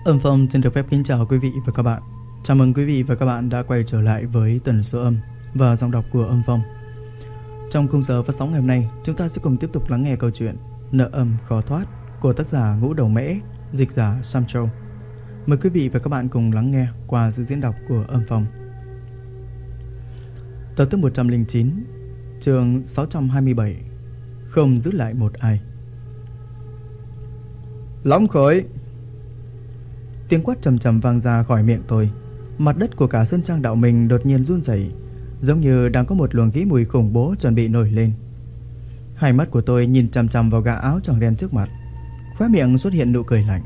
Âm Phong xin được phép kính chào quý vị và các bạn. Chào mừng quý vị và các bạn đã quay trở lại với tần số âm và giọng đọc của Âm Phong. Trong khung giờ phát sóng ngày hôm nay, chúng ta sẽ cùng tiếp tục lắng nghe câu chuyện Nợ âm khó thoát của tác giả Ngũ Đầu Mễ, dịch giả Sam Châu. Mời quý vị và các bạn cùng lắng nghe qua sự diễn đọc của Âm Phong. Tập thứ 109, chương 627, không giữ lại một ai. Lóng khởi! Tiếng quát trầm trầm vang ra khỏi miệng tôi. Mặt đất của cả sơn trang đạo mình đột nhiên run rẩy, giống như đang có một luồng khí mùi khủng bố chuẩn bị nổi lên. Hai mắt của tôi nhìn chằm chằm vào gã áo choàng đen trước mặt, khóe miệng xuất hiện nụ cười lạnh.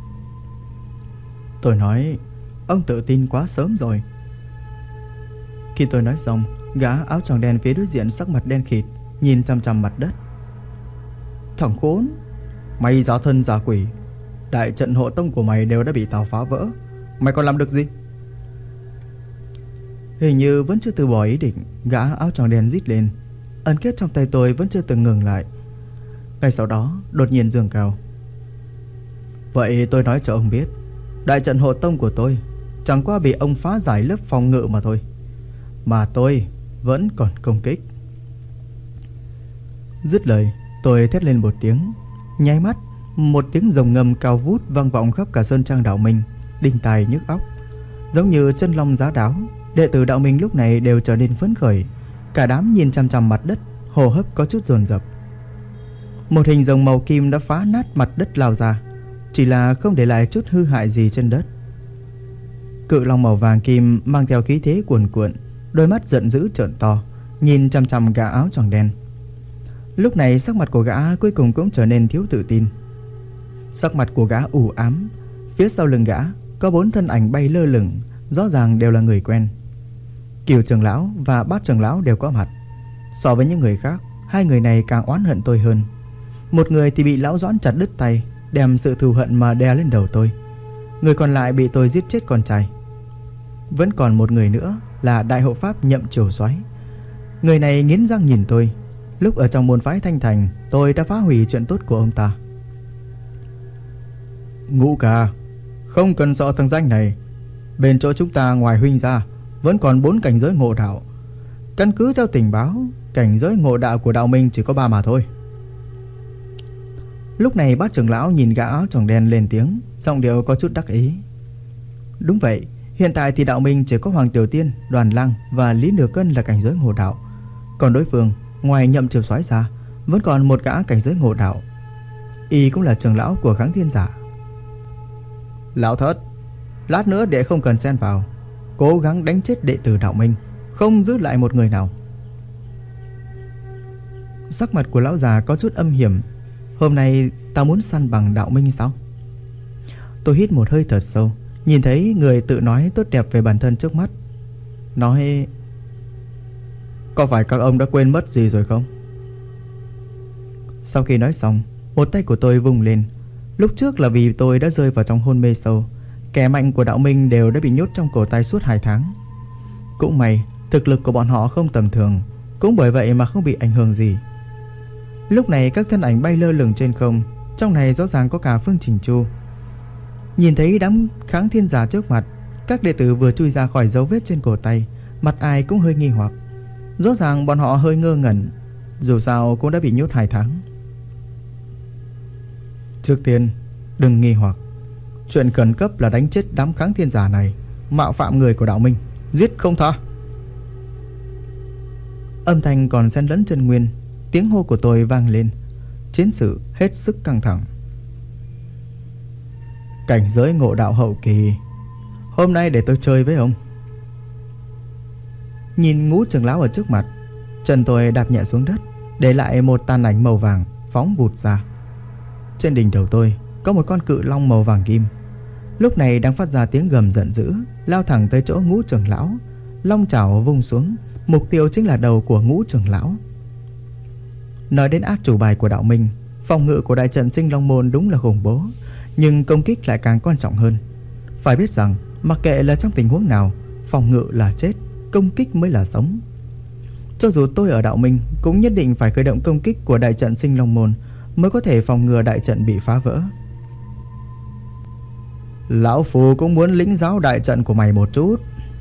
Tôi nói, ông tự tin quá sớm rồi. Khi tôi nói xong, gã áo choàng đen phía đối diện sắc mặt đen khịt, nhìn chằm chằm mặt đất. Thằng khốn, mày giả thân giả quỷ, đại trận hộ tông của mày đều đã bị tao phá vỡ, mày còn làm được gì? Hình như vẫn chưa từ bỏ ý định, gã áo choàng đen rít lên. Ấn kết trong tay tôi vẫn chưa từng ngừng lại. Ngay sau đó đột nhiên giương cao. Vậy tôi nói cho ông biết, đại trận hộ tông của tôi chẳng qua bị ông phá giải lớp phòng ngự mà thôi, mà tôi vẫn còn công kích. Dứt lời, tôi thét lên một tiếng. Nháy mắt, một tiếng rồng ngầm cao vút vang vọng khắp cả sơn trang đạo minh, đinh tai nhức óc, giống như chân long giá đáo. Đệ tử đạo minh lúc này đều trở nên phấn khởi, cả đám nhìn chằm chằm mặt đất, hô hấp có chút dồn dập. Một hình rồng màu kim đã phá nát mặt đất lao ra, chỉ là không để lại chút hư hại gì trên đất. Cự long màu vàng kim mang theo khí thế cuồn cuộn, đôi mắt giận dữ trợn to, nhìn chằm chằm gã áo choàng đen. Lúc này sắc mặt của gã cuối cùng cũng trở nên thiếu tự tin. Sắc mặt của gã u ám. Phía sau lưng gã có 4 thân ảnh bay lơ lửng, rõ ràng đều là người quen. Cửu trưởng lão và Bát trưởng lão đều có mặt. So với những người khác, hai người này càng oán hận tôi hơn. Một người thì bị lão Doãn chặt đứt tay, đem sự thù hận mà đè lên đầu tôi. Người còn lại bị tôi giết chết con trai. Vẫn còn một người nữa là đại hộ pháp Nhậm Triều Soái. Người này nghiến răng nhìn tôi. Lúc ở trong môn phái Thanh Thành, tôi đã phá hủy chuyện tốt của ông ta. Ngũ ca, không cần sợ thằng danh này. Bên chỗ chúng ta ngoài huynh ra vẫn còn 4 cảnh giới ngộ đạo. Căn cứ theo tình báo, cảnh giới ngộ đạo của đạo minh chỉ có 3 mà thôi. Lúc này Bát trưởng lão nhìn gã áo choàng đen lên tiếng, giọng điệu có chút đắc ý. Đúng vậy, hiện tại thì đạo minh chỉ có Hoàng Tiểu Tiên, Đoàn Lăng và Lý Nửa Cân là cảnh giới ngộ đạo. Còn đối phương, ngoài Nhậm Triều Soái ra, vẫn còn một gã cảnh giới ngộ đạo. Y cũng là trưởng lão của Kháng Thiên Giả. Lão Thất, lát nữa đệ không cần xen vào, cố gắng đánh chết đệ tử đạo minh, không giữ lại một người nào. Sắc mặt của lão già có chút âm hiểm. Hôm nay tao muốn săn bằng đạo minh sao? Tôi hít một hơi thật sâu, nhìn thấy người tự nói tốt đẹp về bản thân trước mắt, nói: có phải các ông đã quên mất gì rồi không? Sau khi nói xong, một tay của tôi vung lên. Lúc trước là vì tôi đã rơi vào trong hôn mê sâu, kẻ mạnh của đạo minh đều đã bị nhốt trong cổ tay suốt 2 tháng. Cũng may thực lực của bọn họ không tầm thường, cũng bởi vậy mà không bị ảnh hưởng gì. Lúc này các thân ảnh bay lơ lửng trên không, trong này rõ ràng có cả Phương Trình Chu. Nhìn thấy đám Kháng Thiên Giả trước mặt, các đệ tử vừa chui ra khỏi dấu vết trên cổ tay, mặt ai cũng hơi nghi hoặc. Rõ ràng bọn họ hơi ngơ ngẩn, dù sao cũng đã bị nhốt 2 tháng. Trước tiên, đừng nghi hoặc. Chuyện khẩn cấp là đánh chết đám Kháng Thiên Giả này, mạo phạm người của đạo minh, giết không tha. Âm thanh còn xen lẫn chân nguyên, tiếng hô của tôi vang lên. Chiến sự hết sức căng thẳng. Cảnh giới ngộ đạo hậu kỳ, hôm nay để tôi chơi với ông. Nhìn Ngũ trưởng lão ở trước mặt, chân tôi đạp nhẹ xuống đất, để lại một tàn ảnh màu vàng phóng vụt ra. Trên đỉnh đầu tôi có một con cự long màu vàng kim, lúc này đang phát ra tiếng gầm giận dữ, lao thẳng tới chỗ Ngũ trưởng lão. Long chảo vung xuống, mục tiêu chính là đầu của Ngũ trưởng lão. Nói đến át chủ bài của đạo minh, phòng ngự của đại trận Sinh Long môn đúng là khủng bố, nhưng công kích lại càng quan trọng hơn. Phải biết rằng mặc kệ là trong tình huống nào, phòng ngự là chết, công kích mới là sống. Cho dù tôi ở đạo minh cũng nhất định phải khởi động công kích của đại trận Sinh Long môn mới có thể phòng ngừa đại trận bị phá vỡ. Lão Phù cũng muốn lĩnh giáo đại trận của mày một chút.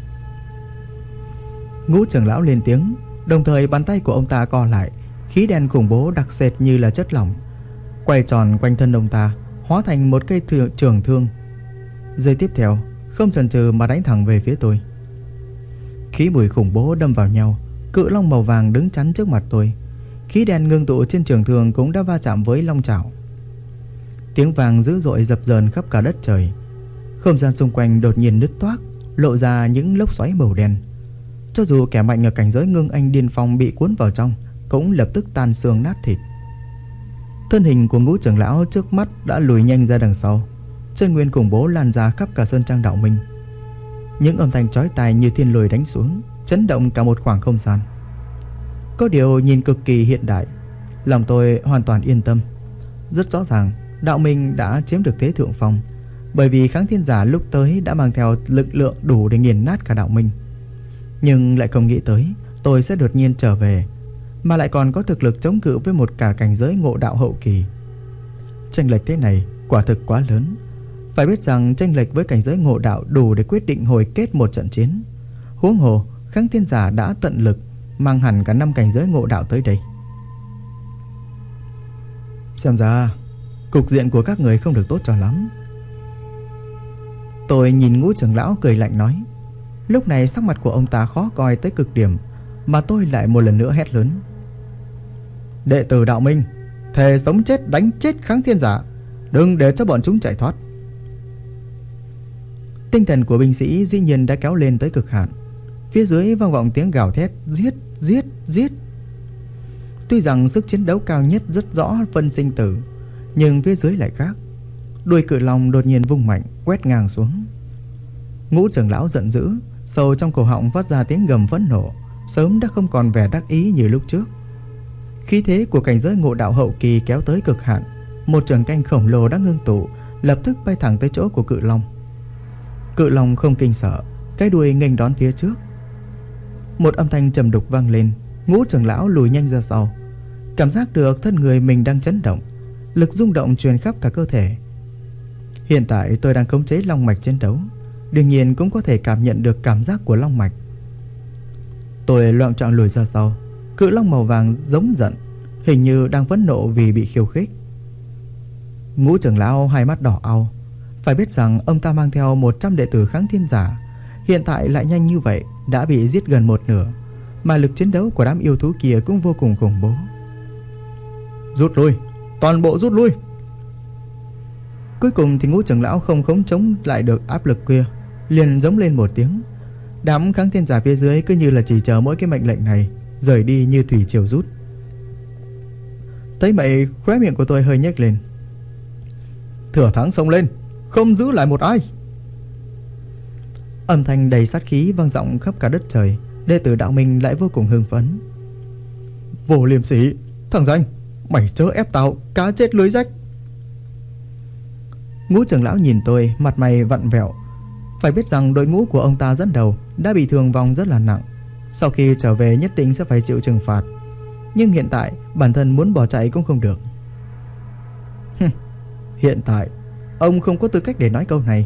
Ngũ trưởng lão lên tiếng, đồng thời bàn tay của ông ta co lại, khí đen khủng bố đặc sệt như là chất lỏng quay tròn quanh thân ông ta, hóa thành một cây trường thương. Giây tiếp theo, không chần chừ mà đánh thẳng về phía tôi. Khí bụi khủng bố đâm vào nhau, cự long màu vàng đứng chắn trước mặt tôi. Khí đen ngưng tụ trên trường thương cũng đã va chạm với long chảo. Tiếng vàng dữ dội dập dờn khắp cả đất trời. Không gian xung quanh đột nhiên nứt toác, lộ ra những lốc xoáy màu đen. Cho dù kẻ mạnh ở cảnh giới ngưng anh điên phong bị cuốn vào trong, cũng lập tức tan xương nát thịt. Thân hình của Ngũ trưởng lão trước mắt đã lùi nhanh ra đằng sau. Chân nguyên khủng bố lan ra khắp cả sơn trang đạo minh. Những âm thanh chói tai như thiên lôi đánh xuống, chấn động cả một khoảng không gian. Có điều nhìn cực kỳ hiện đại, lòng tôi hoàn toàn yên tâm. Rất rõ ràng, đạo minh đã chiếm được thế thượng phong, bởi vì kháng thiên giả lúc tới đã mang theo lực lượng đủ để nghiền nát cả đạo minh. Nhưng lại không nghĩ tới tôi sẽ đột nhiên trở về, mà lại còn có thực lực chống cự với một cả cảnh giới ngộ đạo hậu kỳ. Chênh lệch thế này quả thực quá lớn. Phải biết rằng chênh lệch với cảnh giới ngộ đạo đủ để quyết định hồi kết một trận chiến. Huống hồ kháng thiên giả đã tận lực mang hẳn cả 5 cảnh giới ngộ đạo tới đây. Xem ra cục diện của các người không được tốt cho lắm. Tôi nhìn Ngũ trưởng lão cười lạnh nói. Lúc này sắc mặt của ông ta khó coi tới cực điểm, mà tôi lại một lần nữa hét lớn. Đệ tử đạo minh, thề sống chết đánh chết kháng thiên giả, đừng để cho bọn chúng chạy thoát. Tinh thần của binh sĩ dĩ nhiên đã kéo lên tới cực hạn. Phía dưới vang vọng tiếng gào thét giết, giết, giết. Tuy rằng sức chiến đấu cao nhất rất rõ phân sinh tử, nhưng phía dưới lại khác. Đuôi cự long đột nhiên vung mạnh, quét ngang xuống. Ngũ trưởng lão giận dữ, sâu trong cổ họng phát ra tiếng gầm phẫn nộ, sớm đã không còn vẻ đắc ý như lúc trước. Khí thế của cảnh giới ngộ đạo hậu kỳ kéo tới cực hạn, một trường canh khổng lồ đã ngưng tụ, lập tức bay thẳng tới chỗ của cự long. Cự long không kinh sợ, cái đuôi nghênh đón phía trước. Một âm thanh trầm đục vang lên, Ngũ trưởng lão lùi nhanh ra sau, cảm giác được thân người mình đang chấn động, lực rung động truyền khắp cả cơ thể. Hiện tại tôi đang khống chế long mạch chiến đấu, đương nhiên cũng có thể cảm nhận được cảm giác của long mạch. Tôi loạng choạng lùi ra sau. Cự long màu vàng giống giận, hình như đang phẫn nộ vì bị khiêu khích. Ngũ trưởng lão hai mắt đỏ au. Phải biết rằng ông ta mang theo 100 đệ tử kháng thiên giả, hiện tại lại nhanh như vậy đã bị giết gần một nửa, mà lực chiến đấu của đám yêu thú kia cũng vô cùng khủng bố. Rút lui, toàn bộ rút lui. Cuối cùng thì Ngũ trưởng lão không khống chống lại được áp lực kia, liền giống lên một tiếng. Đám kháng thiên giả phía dưới cứ như là chỉ chờ mỗi cái mệnh lệnh này, rời đi như thủy triều rút. Thấy vậy, khóe miệng của tôi hơi nhếch lên. Thừa thắng xông lên, không giữ lại một ai. Âm thanh đầy sát khí vang vọng khắp cả đất trời. Đệ tử đạo minh lại vô cùng hưng phấn. Vô liêm sỉ, thằng danh, mày chớ ép tao cá chết lưới rách. Ngũ trưởng lão nhìn tôi, mặt mày vặn vẹo. Phải biết rằng đội ngũ của ông ta dẫn đầu đã bị thương vong rất là nặng, sau khi trở về nhất định sẽ phải chịu trừng phạt. Nhưng hiện tại bản thân muốn bỏ chạy cũng không được. Hiện tại ông không có tư cách để nói câu này.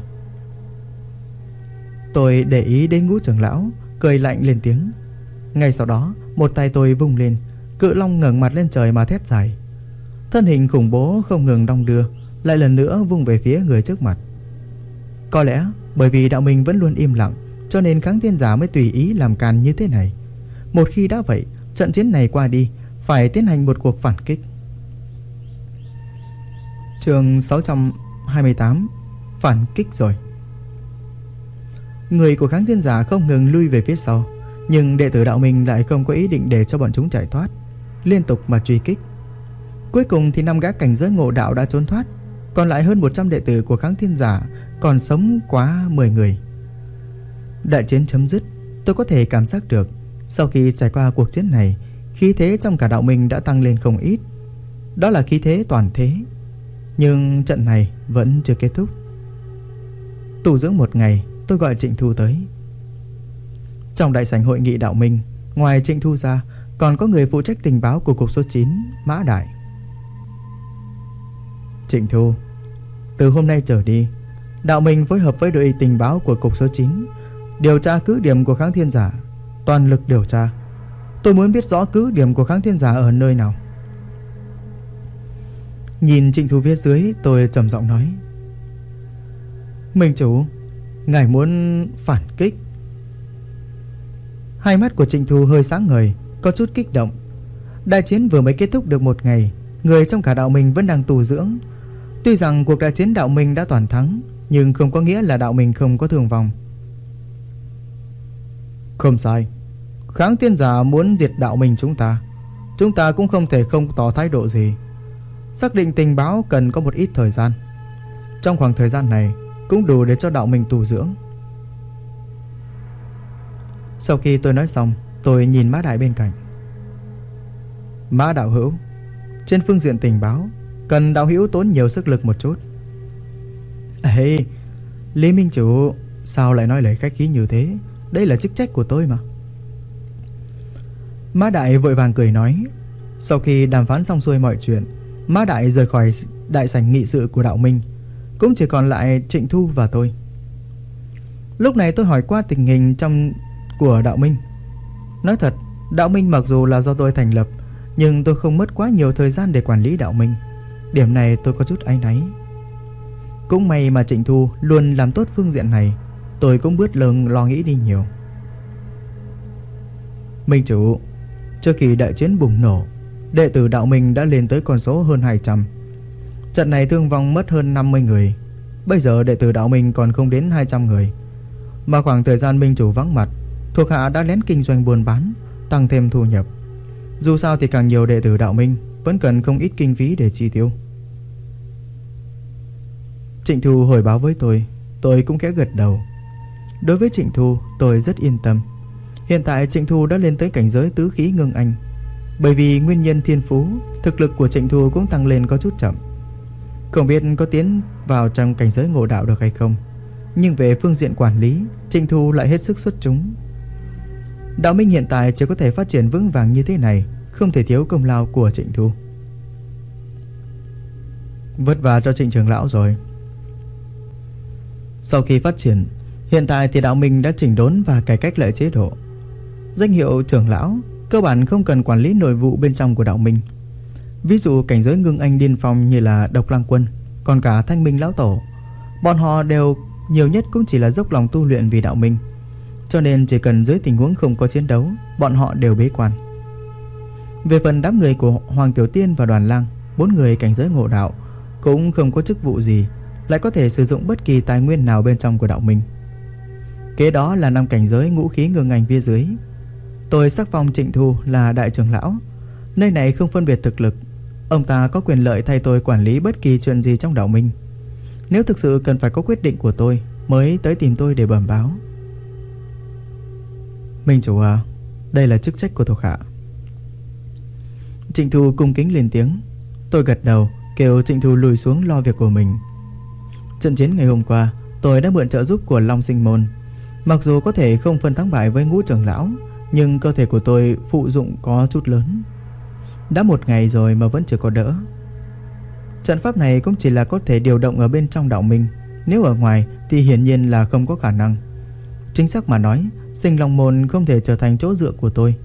Tôi để ý đến Ngũ trưởng lão, cười lạnh lên tiếng. Ngay sau đó một tay tôi vung lên, cự long ngẩng mặt lên trời mà thét dài. Thân hình khủng bố không ngừng đong đưa, lại lần nữa vung về phía người trước mặt. Có lẽ bởi vì đạo minh vẫn luôn im lặng, cho nên kháng thiên giả mới tùy ý làm càn như thế này. Một khi đã vậy, trận chiến này qua đi, phải tiến hành một cuộc phản kích. Chương 628, phản kích rồi. Người của kháng thiên giả không ngừng lui về phía sau, nhưng đệ tử đạo minh lại không có ý định để cho bọn chúng chạy thoát, liên tục mà truy kích. Cuối cùng thì 5 gã cảnh giới ngộ đạo đã trốn thoát, còn lại hơn 100 đệ tử của kháng thiên giả còn sống quá 10 người. Đại chiến chấm dứt, tôi có thể cảm giác được sau khi trải qua cuộc chiến này, khí thế trong cả đạo minh đã tăng lên không ít. Đó là khí thế toàn thế. Nhưng trận này vẫn chưa kết thúc. Tu dưỡng một ngày, tôi gọi Trịnh Thu tới. Trong đại sảnh hội nghị đạo minh, ngoài Trịnh Thu ra, còn có người phụ trách tình báo của cục số 9, Mã Đại. Trịnh Thu, từ hôm nay trở đi, đạo minh phối hợp với đội tình báo của cục số 9 điều tra cứ điểm của Kháng Thiên Giả, toàn lực điều tra. Tôi muốn biết rõ cứ điểm của Kháng Thiên Giả ở nơi nào. Nhìn Trịnh Thu phía dưới, tôi trầm giọng nói: Minh chủ, ngài muốn phản kích? Hai mắt của Trịnh Thu hơi sáng ngời, có chút kích động. Đại chiến vừa mới kết thúc được một ngày, người trong cả đạo minh vẫn đang tu dưỡng. Tuy rằng cuộc đại chiến đạo minh đã toàn thắng, nhưng không có nghĩa là đạo minh không có thương vong. Không sai, Kháng Thiên Giả muốn diệt đạo minh chúng ta cũng không thể không tỏ thái độ gì. Xác định tình báo cần có một ít thời gian. Trong khoảng thời gian này cũng đủ để cho đạo minh tu dưỡng. Sau khi tôi nói xong, tôi nhìn Mã Đại bên cạnh. Mã đạo hữu, trên phương diện tình báo cần đạo hữu tốn nhiều sức lực một chút. Ê, Lý Minh chủ, sao lại nói lời khách khí như thế? Đây là chức trách của tôi mà. Mã Đại vội vàng cười nói. Sau khi đàm phán xong xuôi mọi chuyện, Mã Đại rời khỏi đại sảnh nghị sự của đạo minh. Cũng chỉ còn lại Trịnh Thu và tôi. Lúc này tôi hỏi qua tình hình của đạo minh. Nói thật, đạo minh mặc dù là do tôi thành lập, nhưng tôi không mất quá nhiều thời gian để quản lý đạo minh. Điểm này tôi có chút áy náy. Cũng may mà Trịnh Thu luôn làm tốt phương diện này, tôi cũng bớt lo nghĩ đi nhiều. Minh chủ, trước khi đại chiến bùng nổ, đệ tử đạo minh đã lên tới con số hơn 200. Trận này thương vong mất hơn 50 người. Bây giờ đệ tử đạo minh còn không đến 200 người. Mà khoảng thời gian minh chủ vắng mặt, thuộc hạ đã lén kinh doanh buôn bán, tăng thêm thu nhập. Dù sao thì càng nhiều đệ tử đạo minh vẫn cần không ít kinh phí để chi tiêu. Trịnh Thu hồi báo với tôi cũng khẽ gật đầu. Đối với Trịnh Thu, tôi rất yên tâm. Hiện tại Trịnh Thu đã lên tới cảnh giới tứ khí ngưng anh. Bởi vì nguyên nhân thiên phú, thực lực của Trịnh Thu cũng tăng lên có chút chậm. Không biết có tiến vào trong cảnh giới ngộ đạo được hay không, nhưng về phương diện quản lý, Trịnh Thu lại hết sức xuất chúng. Đạo minh hiện tại chỉ có thể phát triển vững vàng như thế này, không thể thiếu công lao của Trịnh Thu. Vất vả cho Trịnh trưởng lão rồi. Sau khi phát triển, hiện tại thì đạo minh đã chỉnh đốn và cải cách lại chế độ. Danh hiệu trưởng lão cơ bản không cần quản lý nội vụ bên trong của đạo minh. Ví dụ cảnh giới ngưng anh điên phong như là Độc Lang Quân, còn cả Thanh Minh lão tổ, bọn họ đều nhiều nhất cũng chỉ là dốc lòng tu luyện vì đạo minh. Cho nên chỉ cần dưới tình huống không có chiến đấu, bọn họ đều bế quan. Về phần đám người của Hoàng Tiểu Tiên và Đoàn Lang, 4 người cảnh giới ngộ đạo, cũng không có chức vụ gì, lại có thể sử dụng bất kỳ tài nguyên nào bên trong của đạo minh. Kế đó là 5 cảnh giới ngũ khí ngưng anh phía dưới. Tôi sắc phong Trịnh Thu là đại trưởng lão. Nơi này không phân biệt thực lực, ông ta có quyền lợi thay tôi quản lý bất kỳ chuyện gì trong đạo minh. Nếu thực sự cần phải có quyết định của tôi, mới tới tìm tôi để bẩm báo. Minh chủ à, đây là chức trách của thuộc hạ. Trịnh Thu cung kính lên tiếng. Tôi gật đầu, kêu Trịnh Thu lùi xuống lo việc của mình. Trận chiến ngày hôm qua, tôi đã mượn trợ giúp của Long Sinh Môn. Mặc dù có thể không phân thắng bại với Ngũ trưởng lão, nhưng cơ thể của tôi phụ dụng có chút lớn. Đã một ngày rồi mà vẫn chưa có đỡ. Trận pháp này cũng chỉ là có thể điều động ở bên trong đạo minh, nếu ở ngoài thì hiển nhiên là không có khả năng. Chính xác mà nói, Sinh Long Môn không thể trở thành chỗ dựa của tôi.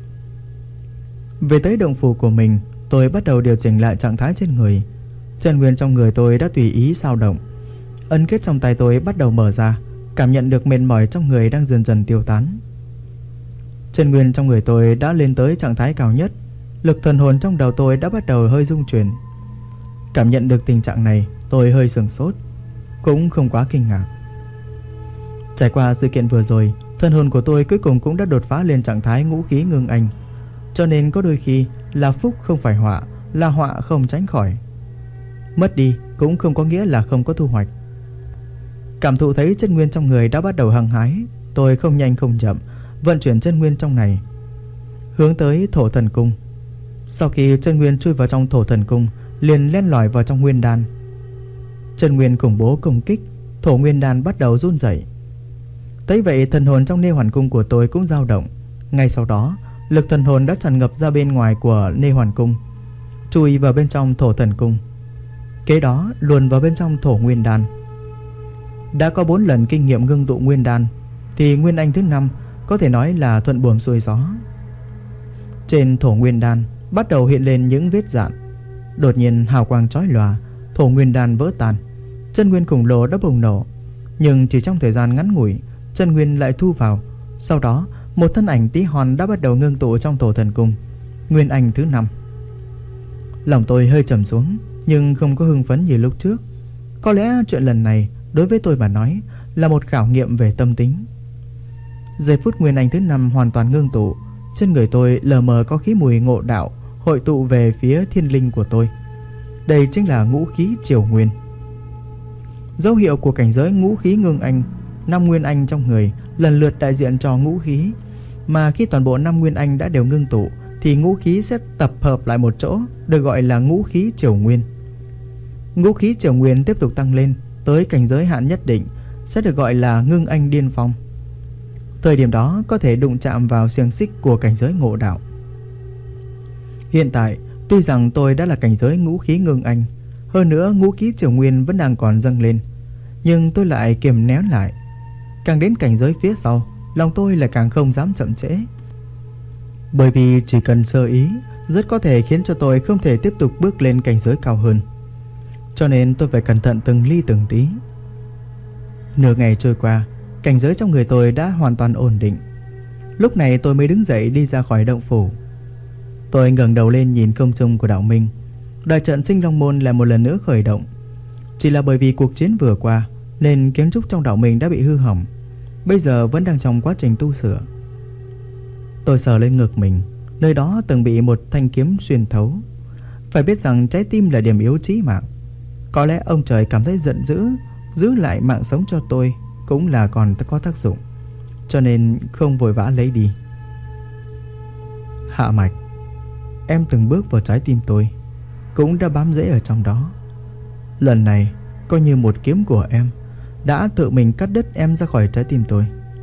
Về tới động phủ của mình, tôi bắt đầu điều chỉnh lại trạng thái trên người. Chân nguyên trong người tôi đã tùy ý dao động. Ấn kết trong tay tôi bắt đầu mở ra, cảm nhận được mệt mỏi trong người đang dần dần tiêu tán. Chân nguyên trong người tôi đã lên tới trạng thái cao nhất. Lực thần hồn trong đầu tôi đã bắt đầu hơi rung chuyển. Cảm nhận được tình trạng này, tôi hơi sửng sốt, cũng không quá kinh ngạc. Trải qua sự kiện vừa rồi, thần hồn của tôi cuối cùng cũng đã đột phá lên trạng thái ngũ khí ngưng anh. Cho nên có đôi khi là phúc không phải họa, là họa không tránh khỏi. Mất đi cũng không có nghĩa là không có thu hoạch. Cảm thụ thấy chân nguyên trong người đã bắt đầu hăng hái, tôi không nhanh không chậm vận chuyển chân nguyên trong này, hướng tới Thổ Thần Cung. Sau khi chân nguyên chui vào trong Thổ Thần Cung, liền len lỏi vào trong nguyên đan. Chân nguyên khủng bố công kích, Thổ Nguyên Đan bắt đầu run rẩy. Thấy vậy, thần hồn trong Nê Hoàn Cung của tôi cũng dao động. Ngay sau đó, lực thần hồn đã tràn ngập ra bên ngoài của Nê Hoàn Cung, chui vào bên trong Thổ Thần Cung. Kế đó luồn vào bên trong Thổ Nguyên Đan. Đã có 4 lần kinh nghiệm ngưng tụ nguyên đan thì nguyên anh thứ 5 có thể nói là thuận buồm xuôi gió. Trên thổ nguyên đan bắt đầu hiện lên những vết rạn. Đột nhiên hào quang chói lòa, thổ nguyên đan vỡ tan, chân nguyên khổng lồ đã bùng nổ. Nhưng chỉ trong thời gian ngắn ngủi, chân nguyên lại thu vào. Sau đó một thân ảnh tí hon đã bắt đầu ngưng tụ trong thổ thần cung, nguyên anh thứ 5. Lòng tôi hơi trầm xuống, nhưng không có hưng phấn như lúc trước. Có lẽ chuyện lần này đối với tôi mà nói là một khảo nghiệm về tâm tính. Giây phút nguyên anh thứ 5 hoàn toàn ngưng tụ, trên người tôi lờ mờ có khí mùi ngộ đạo hội tụ về phía thiên linh của tôi. Đây chính là ngũ khí triều nguyên, dấu hiệu của cảnh giới ngũ khí ngưng anh. 5 nguyên anh trong người lần lượt đại diện cho ngũ khí, mà khi toàn bộ 5 nguyên anh đã đều ngưng tụ thì ngũ khí sẽ tập hợp lại một chỗ, được gọi là ngũ khí triều nguyên. Ngũ khí triều nguyên tiếp tục tăng lên tới cảnh giới hạn nhất định sẽ được gọi là ngưng anh điên phong. Thời điểm đó có thể đụng chạm vào xiềng xích của cảnh giới ngộ đạo. Hiện tại tuy rằng tôi đã là cảnh giới ngũ khí ngưng anh, hơn nữa ngũ khí triều nguyên vẫn đang còn dâng lên, nhưng tôi lại kiềm nén lại. Càng đến cảnh giới phía sau, lòng tôi lại càng không dám chậm trễ, bởi vì chỉ cần sơ ý rất có thể khiến cho tôi không thể tiếp tục bước lên cảnh giới cao hơn. Cho nên tôi phải cẩn thận từng ly từng tí. Nửa ngày trôi qua, cảnh giới trong người tôi đã hoàn toàn ổn định. Lúc này tôi mới đứng dậy đi ra khỏi động phủ. Tôi ngẩng đầu lên nhìn không trung của đạo minh. Đại trận Sinh Long Môn lại một lần nữa khởi động. Chỉ là bởi vì cuộc chiến vừa qua nên kiến trúc trong đạo minh đã bị hư hỏng, bây giờ vẫn đang trong quá trình tu sửa. Tôi sờ lên ngực mình, nơi đó từng bị một thanh kiếm xuyên thấu. Phải biết rằng trái tim là điểm yếu chí mạng. Có lẽ ông trời cảm thấy giận dữ, giữ lại mạng sống cho tôi cũng là còn có tác dụng, cho nên không vội vã lấy đi. Hạ mạch, em từng bước vào trái tim tôi, cũng đã bám rễ ở trong đó. Lần này coi như một kiếm của em đã tự mình cắt đứt em ra khỏi trái tim tôi.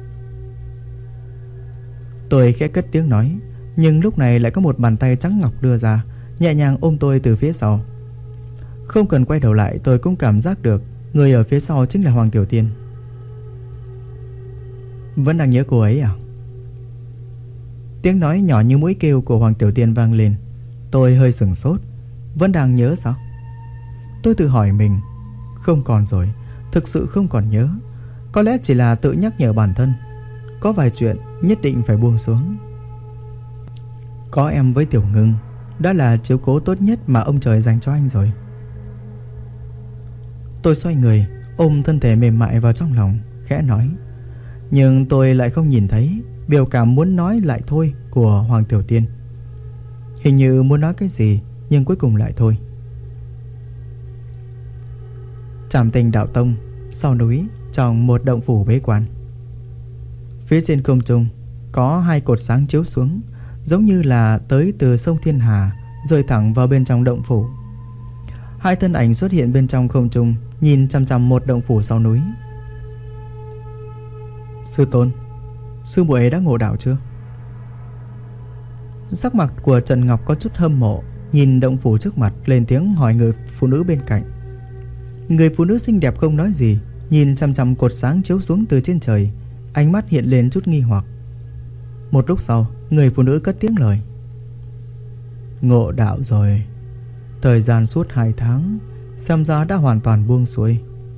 Tôi khẽ cất tiếng nói, nhưng lúc này lại có một bàn tay trắng ngọc đưa ra, nhẹ nhàng ôm tôi từ phía sau. Không cần quay đầu lại, tôi cũng cảm giác được người ở phía sau chính là Hoàng Tiểu Tiên. Vẫn đang nhớ cô ấy à? Tiếng nói nhỏ như mũi kêu của Hoàng Tiểu Tiên vang lên. Tôi hơi sửng sốt. Vẫn đang nhớ sao? Tôi tự hỏi mình. Không còn rồi, thực sự không còn nhớ. Có lẽ chỉ là tự nhắc nhở bản thân, có vài chuyện nhất định phải buông xuống. Có em với Tiểu Ngưng đã là chiếu cố tốt nhất mà ông trời dành cho anh rồi. Tôi xoay người, ôm thân thể mềm mại vào trong lòng, khẽ nói. Nhưng tôi lại không nhìn thấy biểu cảm muốn nói lại thôi của Hoàng Tiểu Tiên. Hình như muốn nói cái gì, nhưng cuối cùng lại thôi. Trảm Tình Đạo Tông, sau núi, trong một động phủ bế quan. Phía trên không trung có 2 cột sáng chiếu xuống, giống như là tới từ sông Thiên Hà, rơi thẳng vào bên trong động phủ. 2 thân ảnh xuất hiện bên trong không trung, nhìn chằm chằm một động phủ sau núi. Sư tôn, sư muội ấy đã ngộ đạo chưa? Sắc mặt của Trần Ngọc có chút hâm mộ, nhìn động phủ trước mặt, lên tiếng hỏi người phụ nữ bên cạnh. Người phụ nữ xinh đẹp không nói gì, nhìn chằm chằm cột sáng chiếu xuống từ trên trời, ánh mắt hiện lên chút nghi hoặc. Một lúc sau, người phụ nữ cất tiếng lời. Ngộ đạo rồi. Thời gian suốt 2 tháng, xem ra đã hoàn toàn buông xuôi.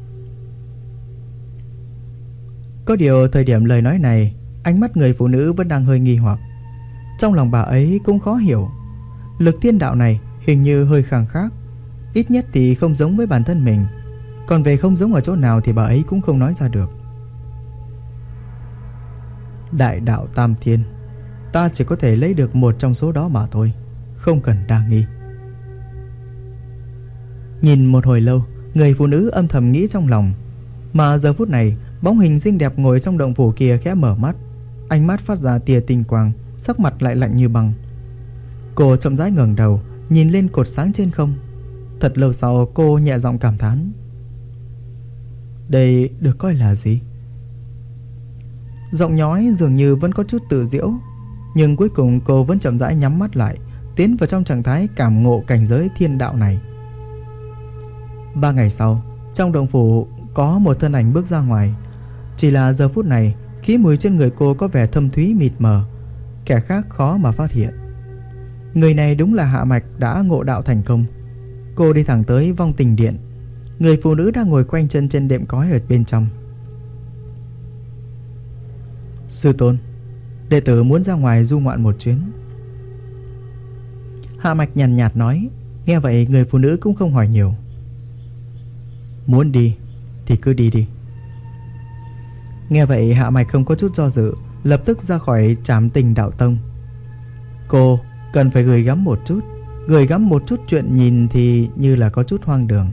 Có điều thời điểm lời nói này, ánh mắt người phụ nữ vẫn đang hơi nghi hoặc. Trong lòng bà ấy cũng khó hiểu, lực thiên đạo này hình như hơi khang khác, ít nhất thì không giống với bản thân mình. Còn về không giống ở chỗ nào thì bà ấy cũng không nói ra được. Đại đạo tam thiên, ta chỉ có thể lấy được một trong số đó mà thôi, không cần đa nghi. Nhìn một hồi lâu, người phụ nữ âm thầm nghĩ trong lòng. Mà giờ phút này, bóng hình xinh đẹp ngồi trong động phủ kia khẽ mở mắt, ánh mắt phát ra tia tinh quang, sắc mặt lại lạnh như băng. Cô chậm rãi ngẩng đầu, nhìn lên cột sáng trên không. Thật lâu sau, cô nhẹ giọng cảm thán. Đây được coi là gì? Giọng nói dường như vẫn có chút tự giễu, nhưng cuối cùng cô vẫn chậm rãi nhắm mắt lại, tiến vào trong trạng thái cảm ngộ cảnh giới thiên đạo này. 3 ngày sau, trong động phủ có một thân ảnh bước ra ngoài. Chỉ là giờ phút này, khí mùi trên người cô có vẻ thâm thúy mịt mờ, kẻ khác khó mà phát hiện. Người này đúng là Hạ Mạch đã ngộ đạo thành công. Cô đi thẳng tới vong tình điện. Người phụ nữ đang ngồi quanh chân trên đệm cói ở bên trong. Sư tôn, đệ tử muốn ra ngoài du ngoạn một chuyến. Hạ Mạch nhàn nhạt nói. Nghe vậy người phụ nữ cũng không hỏi nhiều. Muốn đi thì cứ đi đi. Nghe vậy Hạ Mạch không có chút do dự, lập tức ra khỏi Trảm Tình Đạo Tông. Cô cần phải gửi gắm một chút chuyện nhìn thì như là có chút hoang đường.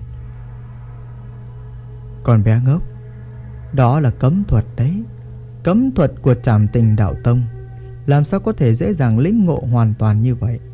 Còn bé ngốc, đó là cấm thuật đấy. Cấm thuật của Trảm Tình Đạo Tông, làm sao có thể dễ dàng lĩnh ngộ hoàn toàn như vậy.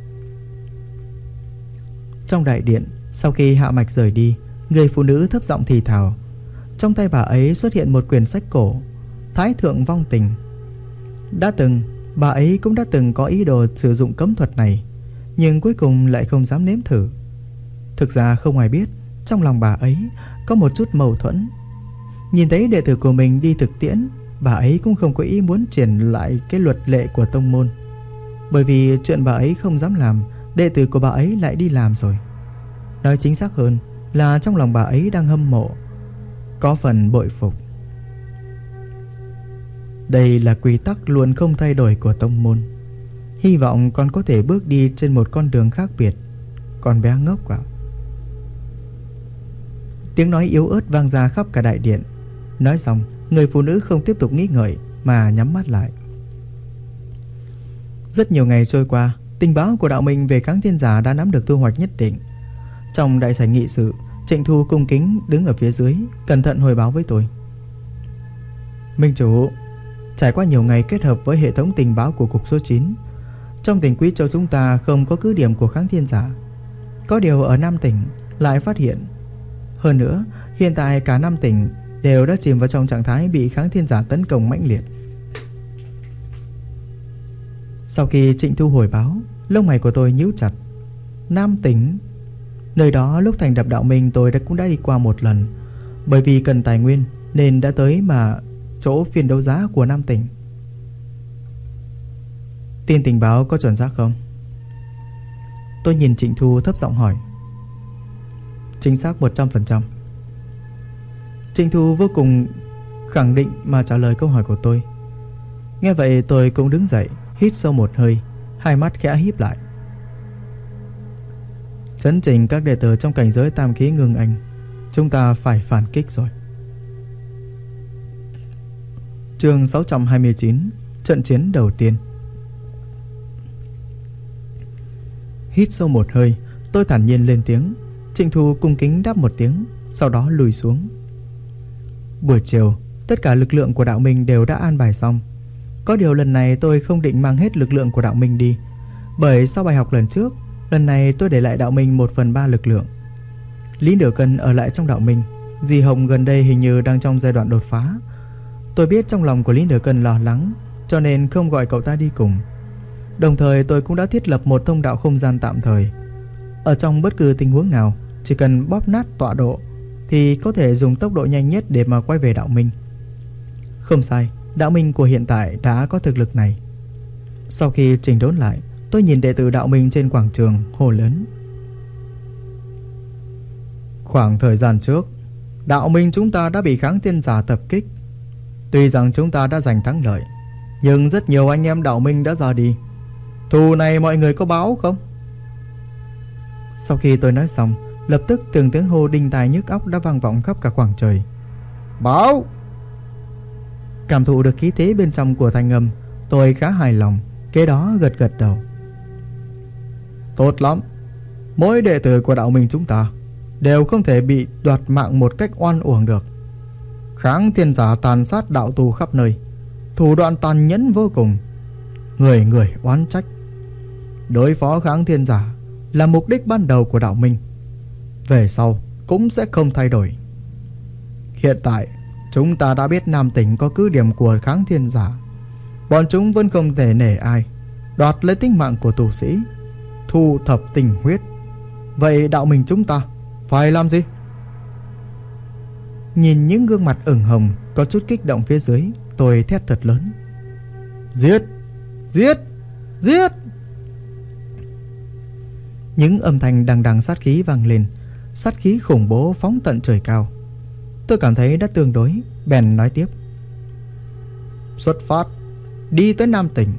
Trong đại điện, sau khi Hạ Mạch rời đi, người phụ nữ thấp giọng thì thào. Trong tay bà ấy xuất hiện một quyển sách cổ, Thái Thượng Vong Tình. Đã từng, bà ấy cũng đã từng có ý đồ sử dụng cấm thuật này, nhưng cuối cùng lại không dám nếm thử. Thực ra không ai biết, trong lòng bà ấy có một chút mâu thuẫn. Nhìn thấy đệ tử của mình đi thực tiễn, bà ấy cũng không có ý muốn triển lại cái luật lệ của tông môn. Bởi vì chuyện bà ấy không dám làm, đệ tử của bà ấy lại đi làm rồi. Nói chính xác hơn là trong lòng bà ấy đang hâm mộ, có phần bội phục. Đây là quy tắc luôn không thay đổi của tông môn. Hy vọng con có thể bước đi trên một con đường khác biệt. Con bé ngốc à. Tiếng nói yếu ớt vang ra khắp cả đại điện. Nói xong, người phụ nữ không tiếp tục nghĩ ngợi mà nhắm mắt lại. Rất nhiều ngày trôi qua, tình báo của đạo minh về Kháng Thiên Giả đã nắm được thu hoạch nhất định. Trong đại sảnh nghị sự, Trịnh Thu cung kính đứng ở phía dưới, cẩn thận hồi báo với tôi. Minh chủ, trải qua nhiều ngày kết hợp với hệ thống tình báo của cục số 9, trong tỉnh Quý Châu chúng ta không có cứ điểm của Kháng Thiên Giả. Có điều ở Nam tỉnh lại phát hiện. Hơn nữa, hiện tại cả 5 tỉnh đều đã chìm vào trong trạng thái bị Kháng Thiên Giả tấn công mãnh liệt. Sau khi Trịnh Thu hồi báo, lông mày của tôi nhíu chặt. Nam tỉnh, nơi đó lúc thành lập đạo minh tôi cũng đã đi qua một lần. Bởi vì cần tài nguyên nên đã tới mà chỗ phiên đấu giá của Nam tỉnh. Tin tình báo có chuẩn xác không? Tôi nhìn Trịnh Thu thấp giọng hỏi. Chính xác 100%. Trịnh Thu vô cùng khẳng định mà trả lời câu hỏi của tôi. Nghe vậy tôi cũng đứng dậy, hít sâu một hơi, hai mắt khẽ híp lại. Chấn trình các đệ tử trong cảnh giới tam khí ngưng anh, chúng ta phải phản kích rồi. Chương 629, trận chiến đầu tiên. Hít sâu một hơi, tôi thản nhiên lên tiếng. Trịnh Thu cung kính đáp một tiếng, sau đó lùi xuống. Buổi chiều, tất cả lực lượng của đạo minh đều đã an bài xong. Có điều lần này tôi không định mang hết lực lượng của đạo minh đi, bởi sau bài học lần trước, lần này tôi để lại đạo minh 1/3 lực lượng. Lý Nửa Cân ở lại trong đạo minh. Dì Hồng gần đây hình như đang trong giai đoạn đột phá. Tôi biết trong lòng của Lý Nửa Cân lo lắng, cho nên không gọi cậu ta đi cùng. Đồng thời tôi cũng đã thiết lập một thông đạo không gian tạm thời. Ở trong bất cứ tình huống nào, chỉ cần bóp nát tọa độ thì có thể dùng tốc độ nhanh nhất để mà quay về đạo minh. Không sai, đạo minh của hiện tại đã có thực lực này. Sau khi chỉnh đốn lại, tôi nhìn đệ tử đạo minh trên quảng trường hô lớn. Khoảng thời gian trước, đạo minh chúng ta đã bị Kháng Thiên Giả tập kích. Tuy rằng chúng ta đã giành thắng lợi, nhưng rất nhiều anh em đạo minh đã ra đi. Thù này mọi người có báo không? Sau khi tôi nói xong, lập tức từng tiếng hô đinh tai nhức óc đã vang vọng khắp cả khoảng trời. Báo! Cảm thụ được khí thế bên trong của thanh âm, tôi khá hài lòng, kế đó gật gật đầu. Tốt lắm, mỗi đệ tử của đạo minh chúng ta đều không thể bị đoạt mạng một cách oan uổng được. Kháng Thiên Giả tàn sát đạo tù khắp nơi, thủ đoạn tàn nhẫn vô cùng, người người oán trách. Đối phó Kháng Thiên Giả là mục đích ban đầu của đạo minh, về sau cũng sẽ không thay đổi. Hiện tại chúng ta đã biết Nam tỉnh có cứ điểm của Kháng Thiên Giả, bọn chúng vẫn không thể nể ai, đoạt lấy tính mạng của tù sĩ, thu thập tình huyết. Vậy đạo minh chúng ta phải làm gì? Nhìn những gương mặt ửng hồng có chút kích động phía dưới, tôi thét thật lớn: Giết! Giết! Giết! Những âm thanh đằng đằng sát khí vang lên, sát khí khủng bố phóng tận trời cao. Tôi cảm thấy đã tương đối, bèn nói tiếp: Xuất phát, đi tới Nam Tỉnh.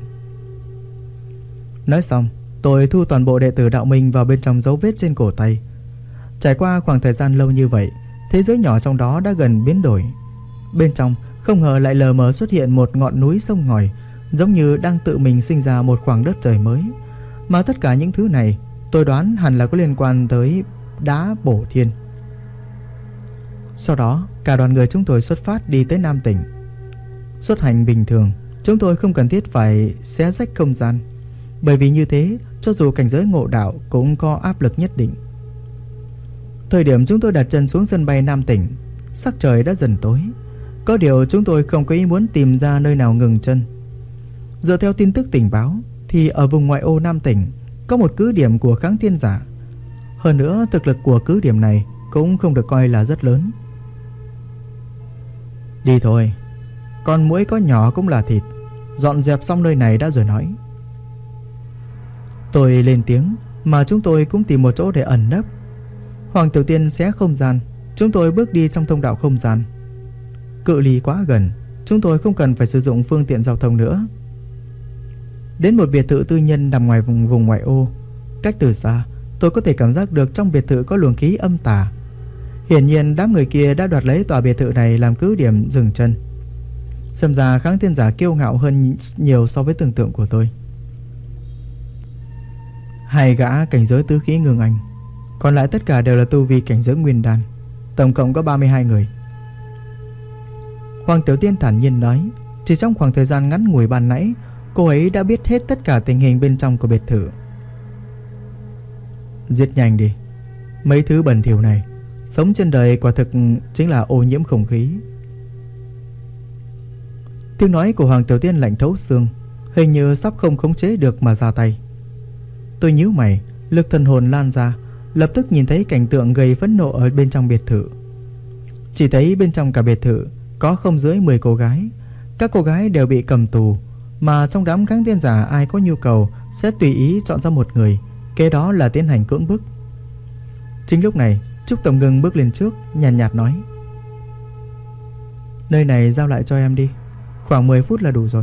Nói xong, tôi thu toàn bộ đệ tử đạo minh vào bên trong dấu vết trên cổ tay. Trải qua khoảng thời gian lâu như vậy, thế giới nhỏ trong đó đã gần biến đổi. Bên trong không ngờ lại lờ mờ xuất hiện một ngọn núi sông ngòi, giống như đang tự mình sinh ra một khoảng đất trời mới. Mà tất cả những thứ này tôi đoán hẳn là có liên quan tới đá bổ thiên. Sau đó cả đoàn người chúng tôi xuất phát đi tới Nam Tỉnh. Xuất hành bình thường, chúng tôi không cần thiết phải xé rách không gian, bởi vì như thế cho dù cảnh giới ngộ đạo cũng có áp lực nhất định. Thời điểm chúng tôi đặt chân xuống sân bay Nam Tỉnh, sắc trời đã dần tối. Có điều chúng tôi không có ý muốn tìm ra nơi nào ngừng chân. Dựa theo tin tức tình báo thì ở vùng ngoại ô Nam Tỉnh có một cứ điểm của kháng thiên giả. Hơn nữa thực lực của cứ điểm này cũng không được coi là rất lớn. Đi thôi, con muỗi có nhỏ cũng là thịt. Dọn dẹp xong nơi này đã rồi nói. Tôi lên tiếng, mà chúng tôi cũng tìm một chỗ để ẩn nấp. Hoàng Tiểu Tiên xé không gian, chúng tôi bước đi trong thông đạo không gian. Cự ly quá gần, chúng tôi không cần phải sử dụng phương tiện giao thông nữa. Đến một biệt thự tư nhân nằm ngoài vùng ngoại ô. Cách từ xa, tôi có thể cảm giác được trong biệt thự có luồng khí âm tà. Hiển nhiên đám người kia đã đoạt lấy tòa biệt thự này làm cứ điểm dừng chân. Xem ra kháng thiên giả kiêu ngạo hơn nhiều so với tưởng tượng của tôi. 2 gã cảnh giới tứ khí ngưng anh, còn lại tất cả đều là tu vi cảnh giới nguyên đan. Tổng cộng có 32 người. Hoàng Tiểu Tiên thản nhiên nói. Chỉ trong khoảng thời gian ngắn ngủi ban nãy, cô ấy đã biết hết tất cả tình hình bên trong của biệt thự. Giết nhanh đi, mấy thứ bẩn thỉu này. Sống trên đời quả thực chính là ô nhiễm không khí. Tiếng nói của Hoàng Tiểu Tiên lạnh thấu xương, hình như sắp không khống chế được mà ra tay. Tôi nhíu mày, lực thần hồn lan ra, lập tức nhìn thấy cảnh tượng gây phẫn nộ ở bên trong biệt thự. Chỉ thấy bên trong cả biệt thự có không dưới 10 cô gái. Các cô gái đều bị cầm tù, mà trong đám kháng thiên giả ai có nhu cầu sẽ tùy ý chọn ra một người, kế đó là tiến hành cưỡng bức. Chính lúc này, Trúc Tầm Ngưng bước lên trước, nhàn nhạt nói: Nơi này giao lại cho em đi, khoảng 10 phút là đủ rồi.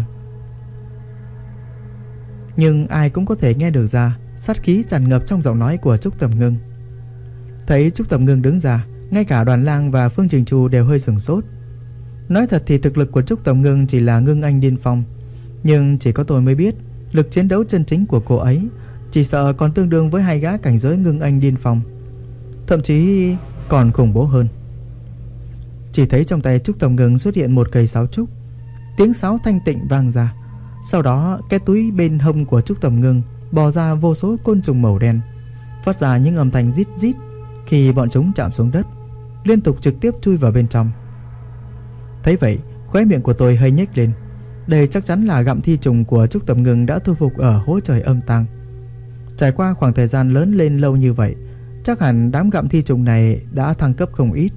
Nhưng ai cũng có thể nghe được ra sát khí tràn ngập trong giọng nói của Trúc Tầm Ngưng. Thấy Trúc Tầm Ngưng đứng ra, ngay cả Đoàn Lang và Phương Trình Trù đều hơi sửng sốt. Nói thật thì thực lực của Trúc Tầm Ngưng chỉ là ngưng anh điên phong, nhưng chỉ có tôi mới biết lực chiến đấu chân chính của cô ấy chỉ sợ còn tương đương với 2 gã cảnh giới ngưng anh điên phong, thậm chí còn khủng bố hơn. Chỉ thấy trong tay Trúc Tầm Ngưng xuất hiện một cây sáo trúc, tiếng sáo thanh tịnh vang ra. Sau đó cái túi bên hông của Trúc Tầm Ngưng bò ra vô số côn trùng màu đen, phát ra những âm thanh rít rít. Khi bọn chúng chạm xuống đất, liên tục trực tiếp chui vào bên trong. Thấy vậy, khóe miệng của tôi hơi nhếch lên. Đây chắc chắn là gặm thi trùng của Trúc Tầm Ngưng đã thu phục ở hố trời âm tang. Trải qua khoảng thời gian lớn lên lâu như vậy, chắc hẳn đám gặm thi trùng này đã thăng cấp không ít.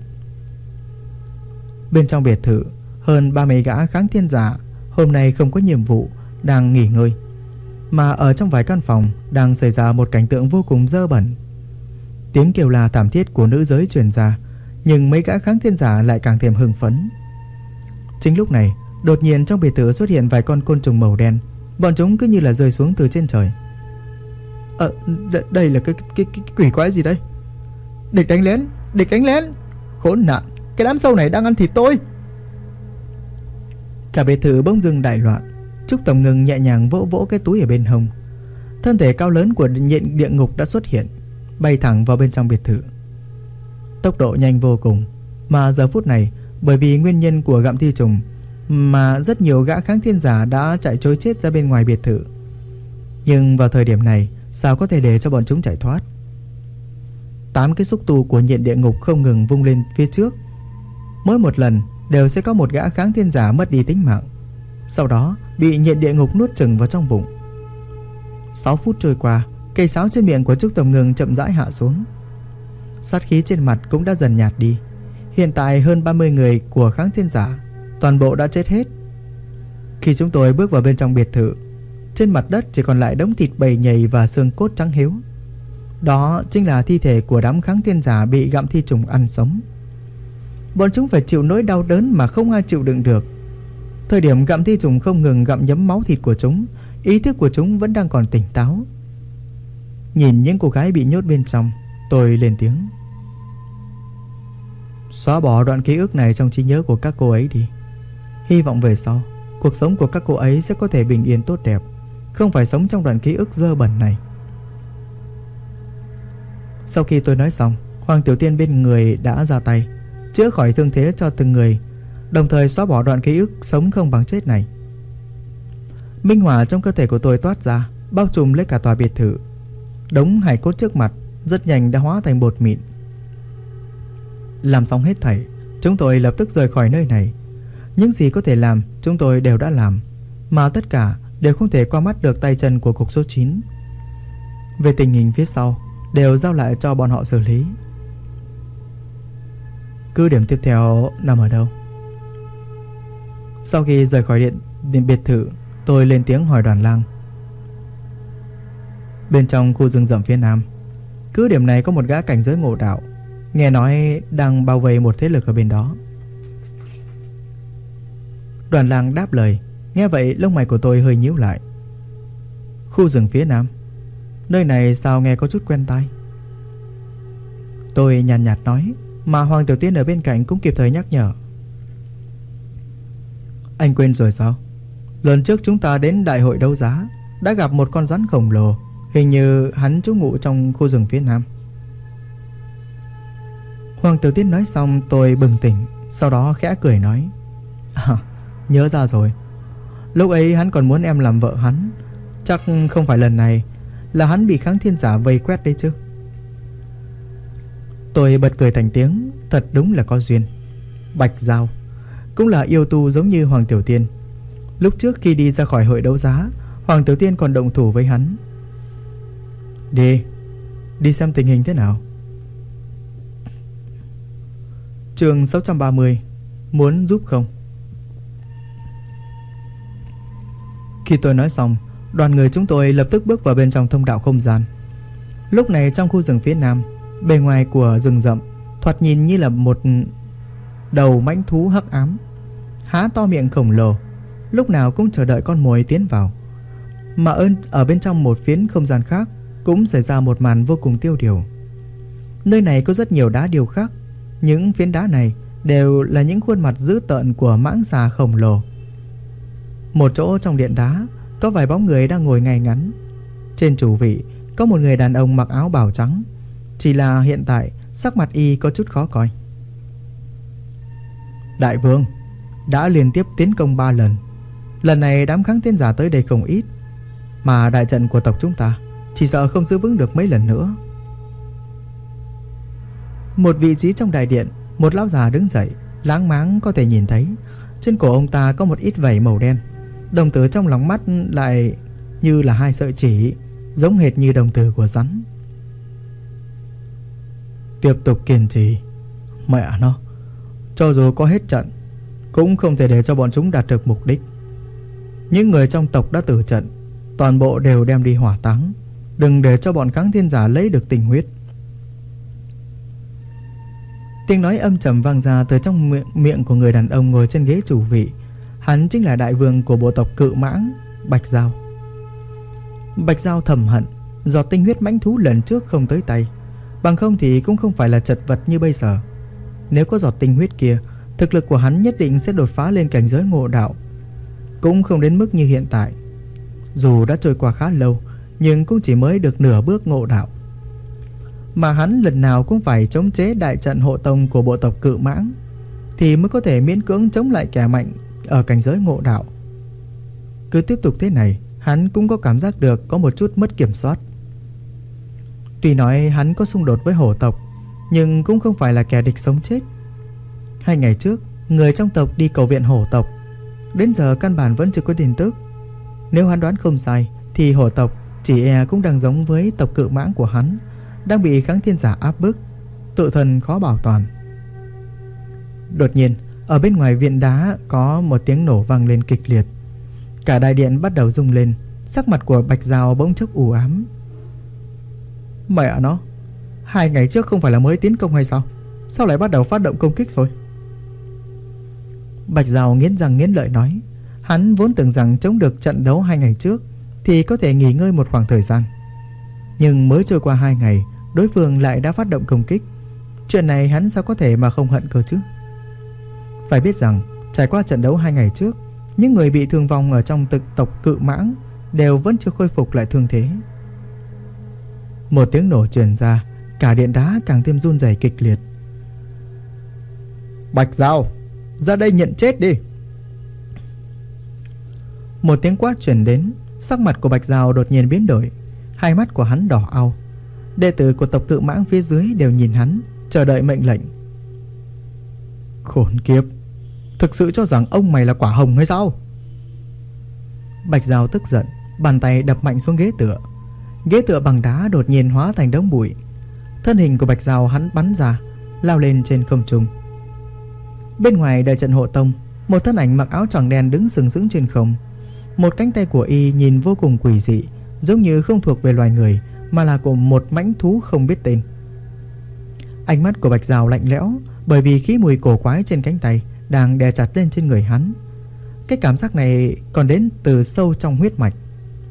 Bên trong biệt thự, hơn 30 gã kháng thiên giả hôm nay không có nhiệm vụ, đang nghỉ ngơi. Mà ở trong vài căn phòng đang xảy ra một cảnh tượng vô cùng dơ bẩn. Tiếng kêu la thảm thiết của nữ giới truyền ra, nhưng mấy gã kháng thiên giả lại càng thêm hưng phấn. Chính lúc này, đột nhiên trong biệt thự xuất hiện vài con côn trùng màu đen. Bọn chúng cứ như là rơi xuống từ trên trời. Đây là cái quỷ quái gì đây? Địch đánh lén, địch đánh lén. Khốn nạn, cái đám sâu này đang ăn thịt tôi. Cả biệt thự bỗng dưng đại loạn. Trúc Tầm Ngưng nhẹ nhàng vỗ vỗ cái túi ở bên hông. Thân thể cao lớn của nhện địa ngục đã xuất hiện, bay thẳng vào bên trong biệt thự. Tốc độ nhanh vô cùng. Mà giờ phút này, bởi vì nguyên nhân của gặm thi trùng mà rất nhiều gã kháng thiên giả đã chạy trối chết ra bên ngoài biệt thự. Nhưng vào thời điểm này, sao có thể để cho bọn chúng chạy thoát? 8 cái xúc tu của nhện địa ngục không ngừng vung lên phía trước. Mỗi một lần đều sẽ có một gã kháng thiên giả mất đi tính mạng, sau đó bị nhện địa ngục nuốt chửng vào trong bụng. 6 phút trôi qua, cây sáo trên miệng của Trúc Tầm Ngưng chậm rãi hạ xuống. Sát khí trên mặt cũng đã dần nhạt đi. Hiện tại hơn 30 người của kháng thiên giả toàn bộ đã chết hết. Khi chúng tôi bước vào bên trong biệt thự, trên mặt đất chỉ còn lại đống thịt bầy nhầy và xương cốt trắng hiếu. Đó chính là thi thể của đám kháng thiên giả bị gặm thi trùng ăn sống. Bọn chúng phải chịu nỗi đau đớn mà không ai chịu đựng được. Thời điểm gặm thi trùng không ngừng gặm nhấm máu thịt của chúng, ý thức của chúng vẫn đang còn tỉnh táo. Nhìn những cô gái bị nhốt bên trong, tôi lên tiếng: xóa bỏ đoạn ký ức này trong trí nhớ của các cô ấy đi. Hy vọng về sau cuộc sống của các cô ấy sẽ có thể bình yên tốt đẹp, không phải sống trong đoạn ký ức dơ bẩn này. Sau khi tôi nói xong, Hoàng Tiểu Tiên bên người đã ra tay chữa khỏi thương thế cho từng người, đồng thời xóa bỏ đoạn ký ức sống không bằng chết này. Minh hỏa trong cơ thể của tôi toát ra, bao trùm lấy cả tòa biệt thự. Đống hài cốt trước mặt rất nhanh đã hóa thành bột mịn. Làm xong hết thảy, chúng tôi lập tức rời khỏi nơi này. Những gì có thể làm chúng tôi đều đã làm, mà tất cả đều không thể qua mắt được tay chân của cục số 9. Về tình hình phía sau đều giao lại cho bọn họ xử lý. Cứ điểm tiếp theo nằm ở đâu? Sau khi rời khỏi điện biệt thự, tôi lên tiếng hỏi Đoàn Lang. Bên trong khu rừng rậm phía nam, cứ điểm này có một gã cảnh giới ngộ đạo, nghe nói đang bao vây một thế lực ở bên đó. Đoàn Lang đáp lời. Nghe vậy lông mày của tôi hơi nhíu lại. Khu rừng phía nam, nơi này sao nghe có chút quen tai. Tôi nhàn nhạt nói, mà Hoàng Tiểu Tiên ở bên cạnh cũng kịp thời nhắc nhở. Anh quên rồi sao? Lần trước chúng ta đến đại hội đấu giá đã gặp một con rắn khổng lồ, hình như hắn trú ngụ trong khu rừng phía nam. Hoàng Tiểu Tiên nói xong tôi bừng tỉnh, sau đó khẽ cười nói: nhớ ra rồi. Lúc ấy hắn còn muốn em làm vợ hắn. Chắc không phải lần này là hắn bị kháng thiên giả vây quét đấy chứ. Tôi bật cười thành tiếng. Thật đúng là có duyên. Bạch Giao cũng là yêu tu giống như Hoàng Tiểu Tiên. Lúc trước khi đi ra khỏi hội đấu giá, Hoàng Tiểu Tiên còn động thủ với hắn. Đi xem tình hình thế nào. Chương 630. Muốn giúp không? Khi tôi nói xong, đoàn người chúng tôi lập tức bước vào bên trong thông đạo không gian. Lúc này trong khu rừng phía nam, bề ngoài của rừng rậm thoạt nhìn như là một đầu mãnh thú hắc ám, há to miệng khổng lồ, lúc nào cũng chờ đợi con mồi tiến vào. Mà ở bên trong một phiến không gian khác cũng xảy ra một màn vô cùng tiêu điều. Nơi này có rất nhiều đá điêu khắc. Những phiến đá này đều là những khuôn mặt dữ tợn của mãng xà khổng lồ. Một chỗ trong điện đá có vài bóng người đang ngồi ngay ngắn. Trên chủ vị có một người đàn ông mặc áo bào trắng, chỉ là hiện tại sắc mặt y có chút khó coi. Đại vương đã liên tiếp tiến công 3 lần. Lần này đám kháng thiên giả tới đây không ít, mà đại trận của tộc chúng ta chỉ sợ không giữ vững được mấy lần nữa. Một vị trí trong đại điện, một lão già đứng dậy, láng máng có thể nhìn thấy trên cổ ông ta có một ít vảy màu đen. Đồng tử trong lòng mắt lại như là 2 sợi chỉ, giống hệt như đồng tử của rắn. Tiếp tục kiên trì. Mẹ nó, cho dù có hết trận cũng không thể để cho bọn chúng đạt được mục đích. Những người trong tộc đã tử trận toàn bộ đều đem đi hỏa táng, đừng để cho bọn kháng thiên giả lấy được tình huyết. Tiếng nói âm trầm vang ra từ trong miệng của người đàn ông ngồi trên ghế chủ vị. Hắn chính là đại vương của bộ tộc Cự Mãng, Bạch Giao. Bạch Giao thầm hận giọt tinh huyết mãnh thú lần trước không tới tay, bằng không thì cũng không phải là chật vật như bây giờ. Nếu có giọt tinh huyết kia, thực lực của hắn nhất định sẽ đột phá lên cảnh giới ngộ đạo, cũng không đến mức như hiện tại. Dù đã trôi qua khá lâu, nhưng cũng chỉ mới được nửa bước ngộ đạo. Mà hắn lần nào cũng phải chống chế đại trận hộ tông của bộ tộc Cự Mãng, thì mới có thể miễn cưỡng chống lại kẻ mạnh ở cảnh giới ngộ đạo. Cứ tiếp tục thế này, hắn cũng có cảm giác được có một chút mất kiểm soát. Tuy nói hắn có xung đột với hổ tộc, nhưng cũng không phải là kẻ địch sống chết. 2 ngày trước, người trong tộc đi cầu viện hổ tộc, đến giờ căn bản vẫn chưa có tin tức. Nếu hắn đoán không sai, thì hổ tộc chỉ e cũng đang giống với tộc Cự Mãng của hắn, đang bị kháng thiên giả áp bức, tự thân khó bảo toàn. Đột nhiên, ở bên ngoài viện đá có một tiếng nổ vang lên kịch liệt. Cả đại điện bắt đầu rung lên. Sắc mặt của Bạch Giao bỗng chốc u ám. Mẹ nó, 2 ngày trước không phải là mới tiến công hay sao? Sao lại bắt đầu phát động công kích rồi? Bạch Giao nghiến răng nghiến lợi nói. Hắn vốn tưởng rằng chống được trận đấu 2 ngày trước thì có thể nghỉ ngơi một khoảng thời gian. Nhưng mới trôi qua 2 ngày, đối phương lại đã phát động công kích. Chuyện này hắn sao có thể mà không hận cơ chứ? Phải biết rằng trải qua trận đấu 2 ngày trước, những người bị thương vong ở trong tộc Cự Mãng đều vẫn chưa khôi phục lại thương thế. Một tiếng nổ truyền ra, cả điện đá càng thêm run rẩy kịch liệt. Bạch Giao, ra đây nhận chết đi! Một tiếng quát truyền đến. Sắc mặt của Bạch Giao đột nhiên biến đổi. Hai mắt của hắn đỏ au. Đệ tử của tộc Cự Mãng phía dưới đều nhìn hắn, chờ đợi mệnh lệnh. Khốn kiếp, thực sự cho rằng ông mày là quả hồng hay sao? Bạch Giao tức giận, bàn tay đập mạnh xuống ghế tựa. Ghế tựa bằng đá đột nhiên hóa thành đống bụi. Thân hình của Bạch Giao hắn bắn ra, lao lên trên không trung. Bên ngoài đại trận hộ tông, một thân ảnh mặc áo choàng đen đứng sừng sững trên không. Một cánh tay của y nhìn vô cùng quỷ dị, giống như không thuộc về loài người mà là của một mãnh thú không biết tên. Ánh mắt của Bạch Giao lạnh lẽo, bởi vì khí mùi cổ quái trên cánh tay đang đè chặt lên trên người hắn. Cái cảm giác này còn đến từ sâu trong huyết mạch.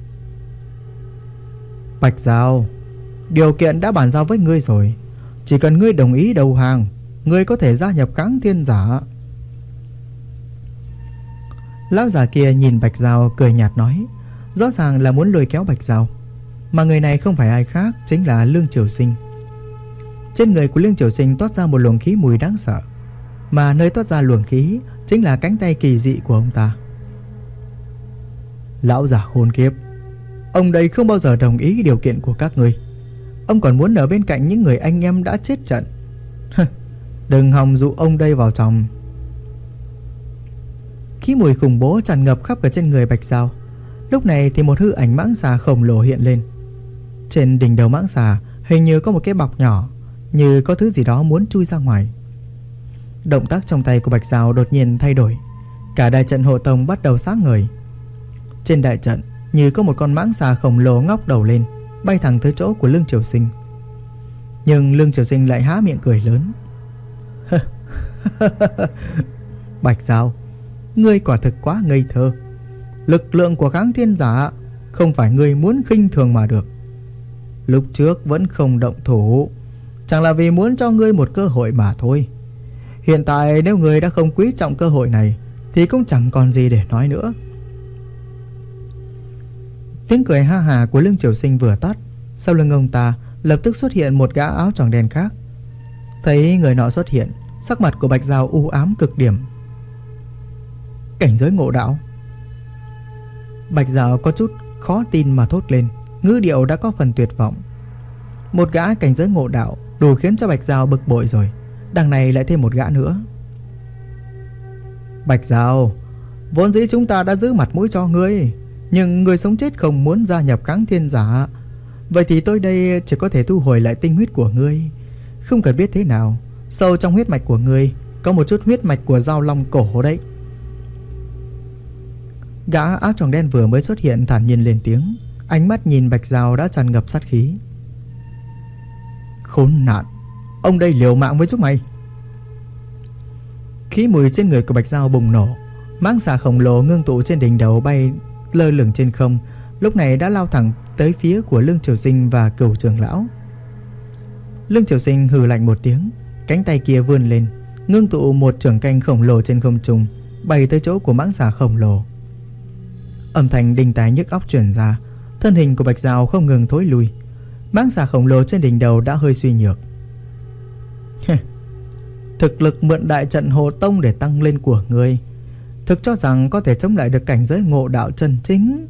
Bạch Giao, điều kiện đã bàn giao với ngươi rồi. Chỉ cần ngươi đồng ý đầu hàng, ngươi có thể gia nhập Kháng Thiên Giả. Lão già kia nhìn Bạch Giao cười nhạt nói. Rõ ràng là muốn lôi kéo Bạch Giao. Mà người này không phải ai khác, chính là Lương Triều Sinh. Trên người của Lương Triều Sinh toát ra một luồng khí mùi đáng sợ. Mà nơi toát ra luồng khí chính là cánh tay kỳ dị của ông ta. Lão già khốn kiếp, ông đây không bao giờ đồng ý điều kiện của các ngươi. Ông còn muốn ở bên cạnh những người anh em đã chết trận. Đừng hòng dụ ông đây vào trong. Khí mùi khủng bố tràn ngập khắp ở trên người Bạch Giao. Lúc này thì một hư ảnh mãng xà khổng lồ hiện lên. Trên đỉnh đầu mãng xà hình như có một cái bọc nhỏ, như có thứ gì đó muốn chui ra ngoài. Động tác trong tay của Bạch Giao đột nhiên thay đổi. Cả đại trận hộ tông bắt đầu sáng ngời. Trên đại trận như có một con mãng xà khổng lồ ngóc đầu lên, bay thẳng tới chỗ của Lương Triều Sinh. Nhưng Lương Triều Sinh lại há miệng cười lớn. Bạch Giao, ngươi quả thực quá ngây thơ. Lực lượng của Kháng Thiên Giả không phải ngươi muốn khinh thường mà được. Lúc trước vẫn không động thủ, chẳng là vì muốn cho ngươi một cơ hội mà thôi. Hiện tại nếu ngươi đã không quý trọng cơ hội này thì cũng chẳng còn gì để nói nữa. Tiếng cười ha hà của Lương Triều Sinh vừa tắt, sau lưng ông ta lập tức xuất hiện một gã áo choàng đen khác. Thấy người nọ xuất hiện, sắc mặt của Bạch Giao u ám cực điểm. Cảnh giới ngộ đạo. Bạch Giao có chút khó tin mà thốt lên, ngữ điệu đã có phần tuyệt vọng. Một gã cảnh giới ngộ đạo đủ khiến cho Bạch Giao bực bội rồi, đằng này lại thêm một gã nữa. Bạch Giao, vốn dĩ chúng ta đã giữ mặt mũi cho ngươi, nhưng người sống chết không muốn gia nhập Kháng Thiên Giả. Vậy thì tôi đây chỉ có thể thu hồi lại tinh huyết của ngươi. Không cần biết thế nào, sâu trong huyết mạch của ngươi có một chút huyết mạch của Giao Long cổ đấy. Gã áo choàng đen vừa mới xuất hiện thản nhiên lên tiếng, ánh mắt nhìn Bạch Giao đã tràn ngập sát khí. Khốn nạn, ông đây liều mạng với chúng mày. Khí mùi trên người của Bạch Giao bùng nổ. Mãng xà khổng lồ ngưng tụ trên đỉnh đầu bay lơ lửng trên không, lúc này đã lao thẳng tới phía của Lương Triều Sinh và Cửu trưởng lão. Lương Triều Sinh hừ lạnh một tiếng, cánh tay kia vươn lên, ngưng tụ một trưởng canh khổng lồ trên không trung, bay tới chỗ của mãng xà khổng lồ. Âm thanh đinh tai nhức óc truyền ra, thân hình của Bạch Giao không ngừng thối lui. Mãng xà khổng lồ trên đỉnh đầu đã hơi suy nhược. Thực lực mượn đại trận hộ tông để tăng lên của ngươi, thực cho rằng có thể chống lại được cảnh giới ngộ đạo chân chính?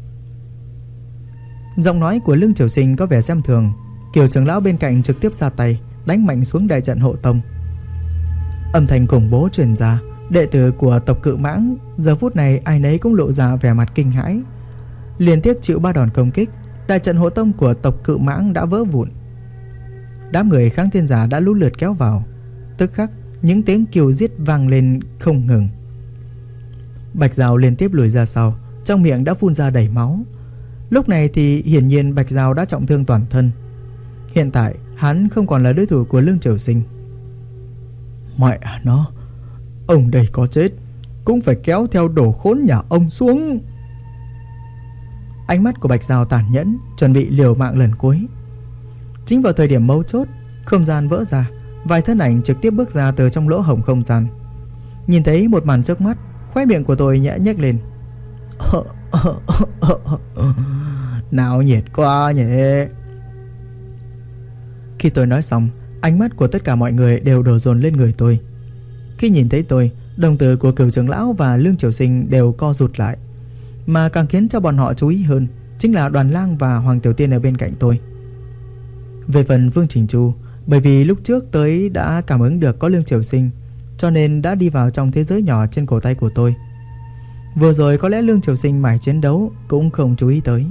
Giọng nói của Lương Triều Sinh có vẻ xem thường. Kiều trưởng lão bên cạnh trực tiếp ra tay đánh mạnh xuống đại trận hộ tông. Âm thanh khủng bố truyền ra. Đệ tử của tộc Cự Mãng giờ phút này ai nấy cũng lộ ra vẻ mặt kinh hãi. Liên tiếp chịu 3 đòn công kích, đại trận hộ tông của tộc Cự Mãng đã vỡ vụn. Đám người Kháng Thiên Giả đã lũ lượt kéo vào. Tức khắc những tiếng kêu giết vang lên không ngừng. Bạch Dao liên tiếp lùi ra sau, trong miệng đã phun ra đầy máu. Lúc này thì hiển nhiên Bạch Dao đã trọng thương toàn thân. Hiện tại hắn không còn là đối thủ của Lương Triều Sinh. Mẹ nó, ông đây có chết cũng phải kéo theo đồ khốn nhà ông xuống. Ánh mắt của Bạch Dao tàn nhẫn, chuẩn bị liều mạng lần cuối. Chính vào thời điểm mấu chốt, không gian vỡ ra, vài thân ảnh trực tiếp bước ra từ trong lỗ hổng không gian. Nhìn thấy một màn trước mắt, khóe miệng của tôi nhẽ nhếch lên. Nào nhiệt quá nhỉ. Khi tôi nói xong, ánh mắt của tất cả mọi người đều đổ dồn lên người tôi. Khi nhìn thấy tôi, đồng tử của Cửu trưởng lão và Lương Triều Sinh đều co rụt lại. Mà càng khiến cho bọn họ chú ý hơn chính là Đoàn Lang và Hoàng Tiểu Tiên ở bên cạnh tôi. Về phần Vương Trình Chu, bởi vì lúc trước tới đã cảm ứng được có Lương Triều Sinh, cho nên đã đi vào trong thế giới nhỏ trên cổ tay của tôi. Vừa rồi có lẽ Lương Triều Sinh mải chiến đấu cũng không chú ý tới.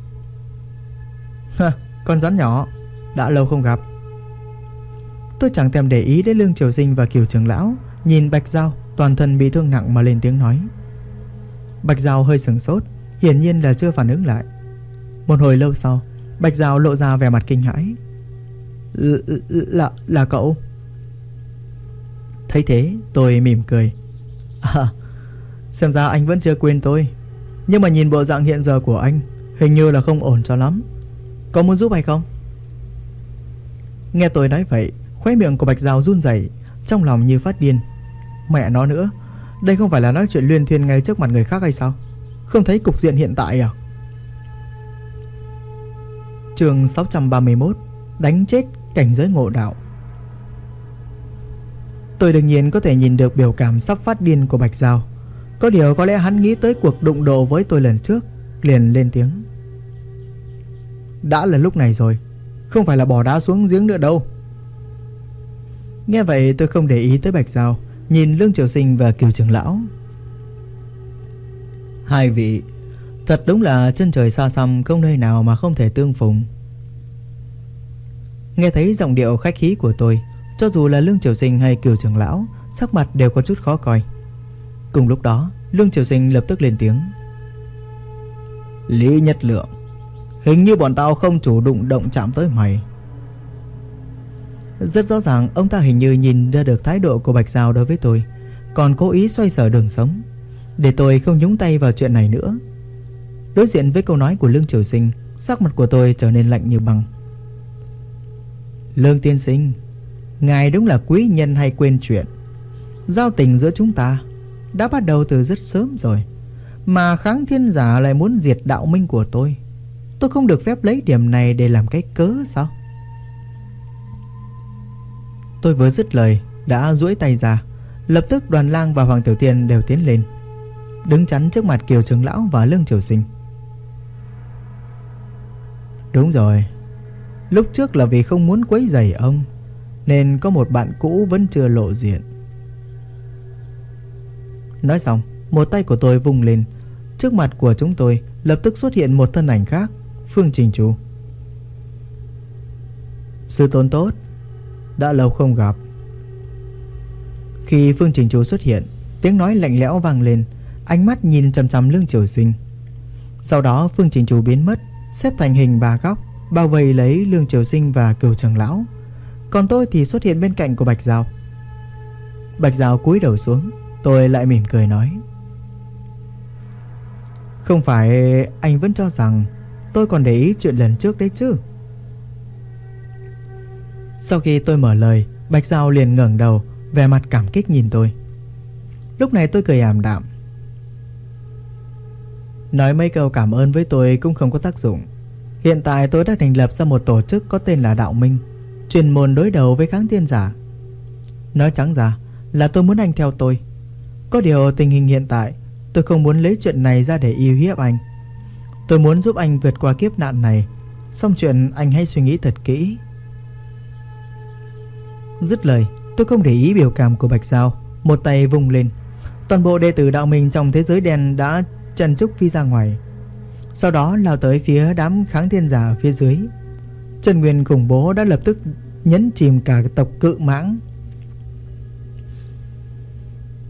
Con rắn nhỏ, đã lâu không gặp. Tôi chẳng thèm để ý đến Lương Triều Sinh và Cửu trưởng lão, nhìn Bạch Dao toàn thân bị thương nặng mà lên tiếng nói. Bạch Dao hơi sửng sốt, hiển nhiên là chưa phản ứng lại. Một hồi lâu sau, Bạch Dao lộ ra vẻ mặt kinh hãi. Là cậu? Thấy thế tôi mỉm cười. Xem ra anh vẫn chưa quên tôi. Nhưng mà nhìn bộ dạng hiện giờ của anh, hình như là không ổn cho lắm. Có muốn giúp hay không? Nghe tôi nói vậy, khóe miệng của Bạch Dao run rẩy, trong lòng như phát điên. Mẹ nó nữa, đây không phải là nói chuyện luyên thuyên ngay trước mặt người khác hay sao? Không thấy cục diện hiện tại à? Chương 631, đánh chết cảnh giới ngộ đạo. Tôi đương nhiên có thể nhìn được biểu cảm sắp phát điên của Bạch Dao. Có điều có lẽ hắn nghĩ tới cuộc đụng độ với tôi lần trước, liền lên tiếng. Đã là lúc này rồi, không phải là bỏ đá xuống giếng nữa đâu. Nghe vậy tôi không để ý tới Bạch Dao, nhìn Lương Triều Sinh và Cửu trưởng lão. Hai vị, thật đúng là chân trời xa xăm, không nơi nào mà không thể tương phùng. Nghe thấy giọng điệu khách khí của tôi, cho dù là Lương Triều Sinh hay Cửu trưởng lão, sắc mặt đều có chút khó coi. Cùng lúc đó, Lương Triều Sinh lập tức lên tiếng. Lý Nhất Lượng, hình như bọn tao không chủ động chạm tới mày. Rất rõ ràng ông ta hình như nhìn ra được thái độ của Bạch Dao đối với tôi, còn cố ý xoay sở đường sống, để tôi không nhúng tay vào chuyện này nữa. Đối diện với câu nói của Lương Triều Sinh, sắc mặt của tôi trở nên lạnh như băng. Lương tiên sinh, ngài đúng là quý nhân hay quên chuyện. Giao tình giữa chúng ta đã bắt đầu từ rất sớm rồi, mà Kháng Thiên Giả lại muốn diệt đạo minh của tôi. Tôi không được phép lấy điểm này để làm cái cớ sao? Tôi vừa dứt lời đã duỗi tay ra, lập tức Đoàn Lang và Hoàng Tiểu Tiên đều tiến lên, đứng chắn trước mặt Kiều trưởng lão và Lương Triều Sinh. Đúng rồi, lúc trước là vì không muốn quấy rầy ông, nên có một bạn cũ vẫn chưa lộ diện. Nói xong, một tay của tôi vung lên, trước mặt của chúng tôi lập tức xuất hiện một thân ảnh khác, Phương Trình Chu. Sư tôn tốt, đã lâu không gặp. Khi Phương Trình Chu xuất hiện, tiếng nói lạnh lẽo vang lên, ánh mắt nhìn chằm chằm Lương Triều Sinh. Sau đó Phương Trình Chu biến mất, xếp thành hình 3 góc, bao vây lấy Lương Triều Sinh và Cửu trưởng lão. Còn tôi thì xuất hiện bên cạnh của Bạch Dao. Bạch Dao cúi đầu xuống, tôi lại mỉm cười nói. Không phải anh vẫn cho rằng tôi còn để ý chuyện lần trước đấy chứ? Sau khi tôi mở lời, Bạch Dao liền ngẩng đầu, vẻ mặt cảm kích nhìn tôi. Lúc này tôi cười ảm đạm. Nói mấy câu cảm ơn với tôi cũng không có tác dụng. Hiện tại tôi đã thành lập ra một tổ chức có tên là Đạo Minh, chuyên môn đối đầu với Kháng Thiên Giả. Nói trắng ra là tôi muốn anh theo tôi. Có điều tình hình hiện tại, tôi không muốn lấy chuyện này ra để uy hiếp anh. Tôi muốn giúp anh vượt qua kiếp nạn này. Xong chuyện anh hãy suy nghĩ thật kỹ. Dứt lời, tôi không để ý biểu cảm của Bạch Dao, một tay vung lên. Toàn bộ đệ tử Đạo Minh trong thế giới đen đã trần trúc phi ra ngoài, sau đó lao tới phía đám Kháng Thiên Giả ở phía dưới. Chân nguyên khủng bố đã lập tức nhấn chìm cả tộc Cự Mãng.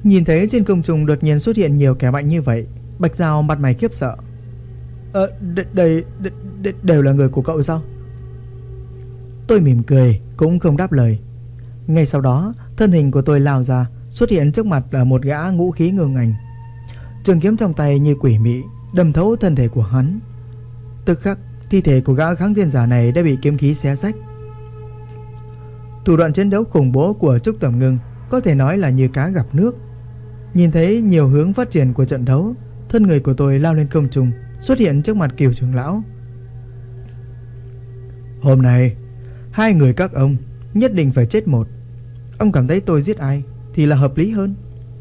Nhìn thấy trên không trung đột nhiên xuất hiện nhiều kẻ mạnh như vậy, Bạch Giao mặt mày khiếp sợ. Đây đều là người của cậu sao? Tôi mỉm cười cũng không đáp lời. Ngay sau đó, thân hình của tôi lao ra, xuất hiện trước mặt là một gã ngũ khí ngưng ảnh. Trường kiếm trong tay như quỷ mị đâm thấu thân thể của hắn. Tức khắc, thi thể của gã kháng thiên giả này đã bị kiếm khí xé rách. Thủ đoạn chiến đấu khủng bố của Trúc Tầm Ngưng có thể nói là như cá gặp nước. Nhìn thấy nhiều hướng phát triển của trận đấu, thân người của tôi lao lên không trung, xuất hiện trước mặt Kiều trưởng lão. Hôm nay, hai người các ông nhất định phải chết một. Ông cảm thấy tôi giết ai thì là hợp lý hơn.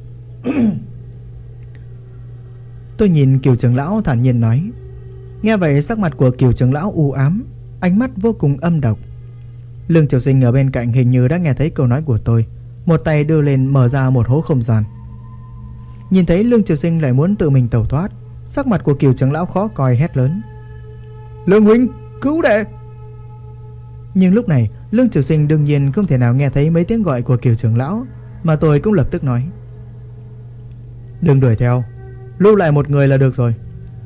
Tôi nhìn Kiều trưởng lão thản nhiên nói. Nghe vậy sắc mặt của Kiều trưởng lão u ám, ánh mắt vô cùng âm độc. Lương Triều Sinh ở bên cạnh hình như đã nghe thấy câu nói của tôi, một tay đưa lên mở ra một hố không gian. Nhìn thấy Lương Triều Sinh lại muốn tự mình tẩu thoát, sắc mặt của Kiều trưởng lão khó coi hét lớn. Lương huynh, cứu đệ! Nhưng lúc này Lương Triều Sinh đương nhiên không thể nào nghe thấy mấy tiếng gọi của Kiều trưởng lão, mà tôi cũng lập tức nói. Đừng đuổi theo, lưu lại một người là được rồi.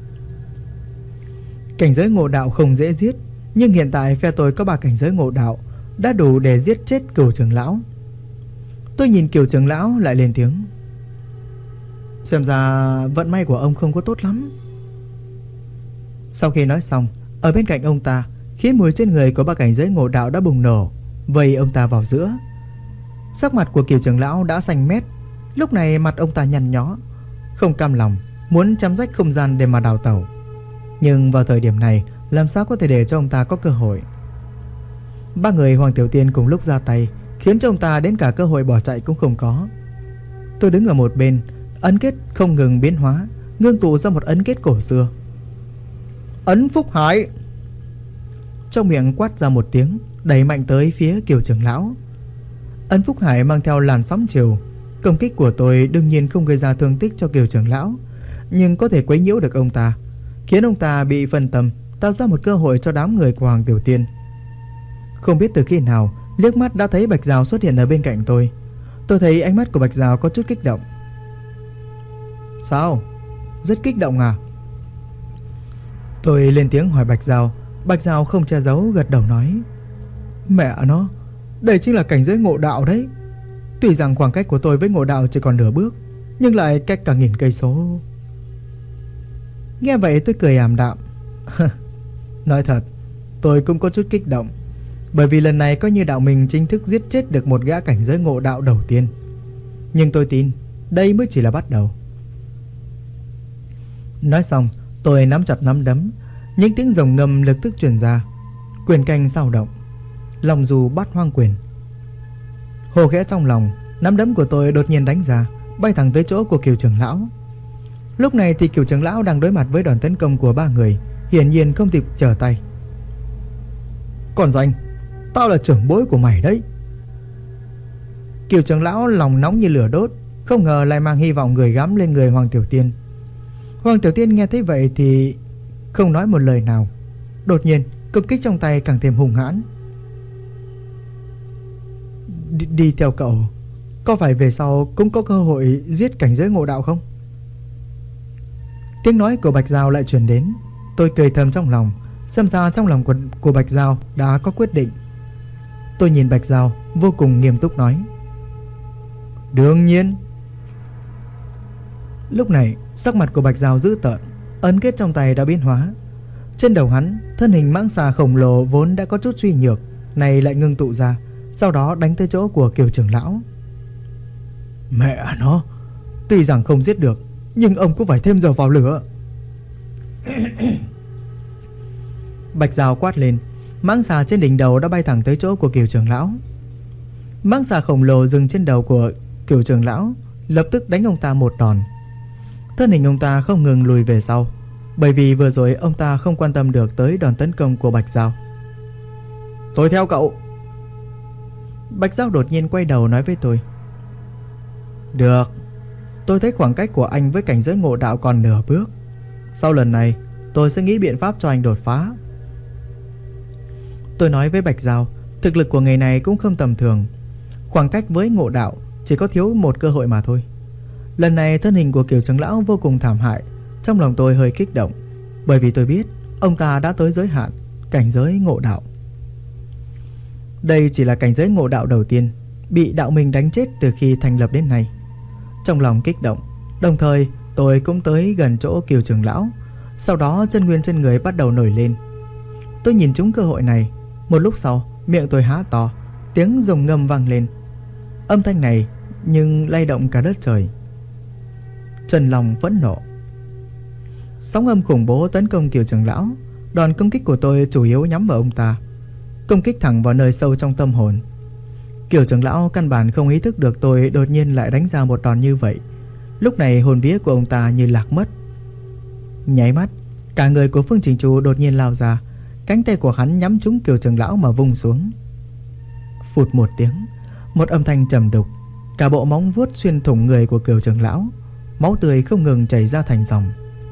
Cảnh giới ngộ đạo không dễ giết, nhưng hiện tại phe tôi có 3 cảnh giới ngộ đạo, đã đủ để giết chết Kiều trưởng lão. Tôi nhìn Kiều trưởng lão lại lên tiếng. Xem ra vận may của ông không có tốt lắm. Sau khi nói xong, ở bên cạnh ông ta, khí mùi trên người của 3 cảnh giới ngộ đạo đã bùng nổ, vây ông ta vào giữa. Sắc mặt của Kiều trưởng lão đã xanh mét. Lúc này mặt ông ta nhăn nhó, không cam lòng, muốn chấm rách không gian để mà đào tẩu. Nhưng vào thời điểm này, làm sao có thể để cho ông ta có cơ hội? 3 người Hoàng Tiểu Tiên cùng lúc ra tay, khiến cho ông ta đến cả cơ hội bỏ chạy cũng không có. Tôi đứng ở một bên, ấn kết không ngừng biến hóa, ngưng tụ ra một ấn kết cổ xưa. Ấn Phúc Hải! Trong miệng quát ra một tiếng, đẩy mạnh tới phía Kiều trưởng lão. Ấn Phúc Hải mang theo làn sóng chiều. Công kích của tôi đương nhiên không gây ra thương tích cho Kiều trưởng lão, nhưng có thể quấy nhiễu được ông ta, khiến ông ta bị phân tâm, tạo ra một cơ hội cho đám người của Hoàng Tiểu Tiên. Không biết từ khi nào, liếc mắt đã thấy Bạch Giao xuất hiện ở bên cạnh tôi. Tôi thấy ánh mắt của Bạch Giao có chút kích động. Sao? Rất kích động à? Tôi lên tiếng hỏi Bạch Giao. Bạch Giao không che giấu gật đầu nói. Mẹ nó, đây chính là cảnh giới ngộ đạo đấy. Tuy rằng khoảng cách của tôi với ngộ đạo chỉ còn nửa bước, nhưng lại cách cả 1000 cây số. Nghe vậy tôi cười ảm đạm. Nói thật, tôi cũng có chút kích động, bởi vì lần này coi như đạo mình chính thức giết chết được một gã cảnh giới ngộ đạo đầu tiên. Nhưng tôi tin đây mới chỉ là bắt đầu. Nói xong, tôi nắm chặt nắm đấm. Những tiếng rồng ngâm lập tức truyền ra. Quyền canh dao động, lòng dù Bát Hoang Quyền. Hồ khẽ trong lòng, nắm đấm của tôi đột nhiên đánh ra, bay thẳng tới chỗ của Kiều trưởng lão. Lúc này thì Kiều trưởng lão đang đối mặt với đòn tấn công của 3 người, hiển nhiên không kịp trở tay. Còn danh, tao là trưởng bối của mày đấy. Kiều trưởng lão lòng nóng như lửa đốt, không ngờ lại mang hy vọng gửi gắm lên người Hoàng Tiểu Tiên. Hoàng Tiểu Tiên nghe thấy vậy thì không nói một lời nào. Đột nhiên công kích trong tay càng thêm hung hãn. Đi theo cậu, có phải về sau cũng có cơ hội giết cảnh giới ngộ đạo không? Tiếng nói của Bạch Giao lại truyền đến. Tôi cười thầm trong lòng, xem ra trong lòng của Bạch Giao đã có quyết định. Tôi nhìn Bạch Giao vô cùng nghiêm túc nói. Đương nhiên. Lúc này sắc mặt của Bạch Giao dữ tợn, ấn kết trong tay đã biến hóa. Trên đầu hắn, thân hình mãng xà khổng lồ vốn đã có chút suy nhược này lại ngưng tụ ra, sau đó đánh tới chỗ của Kiều trưởng lão. Mẹ nó, tuy rằng không giết được, nhưng ông cũng phải thêm dầu vào lửa. Bạch Giao quát lên. Mãng xà trên đỉnh đầu đã bay thẳng tới chỗ của Kiều trưởng lão. Mãng xà khổng lồ dừng trên đầu của Kiều trưởng lão, lập tức đánh ông ta một đòn. Thân hình ông ta không ngừng lùi về sau, bởi vì vừa rồi ông ta không quan tâm được tới đòn tấn công của Bạch Giao. Tôi theo cậu. Bạch Giao đột nhiên quay đầu nói với tôi. Được, tôi thấy khoảng cách của anh với cảnh giới ngộ đạo còn nửa bước. Sau lần này tôi sẽ nghĩ biện pháp cho anh đột phá. Tôi nói với Bạch Giao, thực lực của người này cũng không tầm thường. Khoảng cách với ngộ đạo chỉ có thiếu một cơ hội mà thôi. Lần này thân hình của Kiều trưởng lão vô cùng thảm hại. Trong lòng tôi hơi kích động, bởi vì tôi biết ông ta đã tới giới hạn cảnh giới ngộ đạo. Đây chỉ là cảnh giới ngộ đạo đầu tiên, bị đạo minh đánh chết từ khi thành lập đến nay. Trong lòng kích động, đồng thời tôi cũng tới gần chỗ Kiều trưởng lão. Sau đó chân nguyên trên người bắt đầu nổi lên. Tôi nhìn trúng cơ hội này. Một lúc sau, miệng tôi há to, tiếng rồng ngâm vang lên. Âm thanh này nhưng lay động cả đất trời. Trần Long phẫn nộ. Sóng âm khủng bố tấn công Kiều trưởng lão. Đòn công kích của tôi chủ yếu nhắm vào ông ta, công kích thẳng vào nơi sâu trong tâm hồn. Kiều trưởng lão căn bản không ý thức được tôi đột nhiên lại đánh ra một đòn như vậy. Lúc này hồn vía của ông ta như lạc mất. Nháy mắt, cả người của Phương Trình Chu đột nhiên lao ra. Cánh tay của hắn nhắm trúng Kiều trưởng lão mà vung xuống. Phụt một tiếng, một âm thanh trầm đục. Cả bộ móng vuốt xuyên thủng người của Kiều trưởng lão. Máu tươi không ngừng chảy ra thành dòng.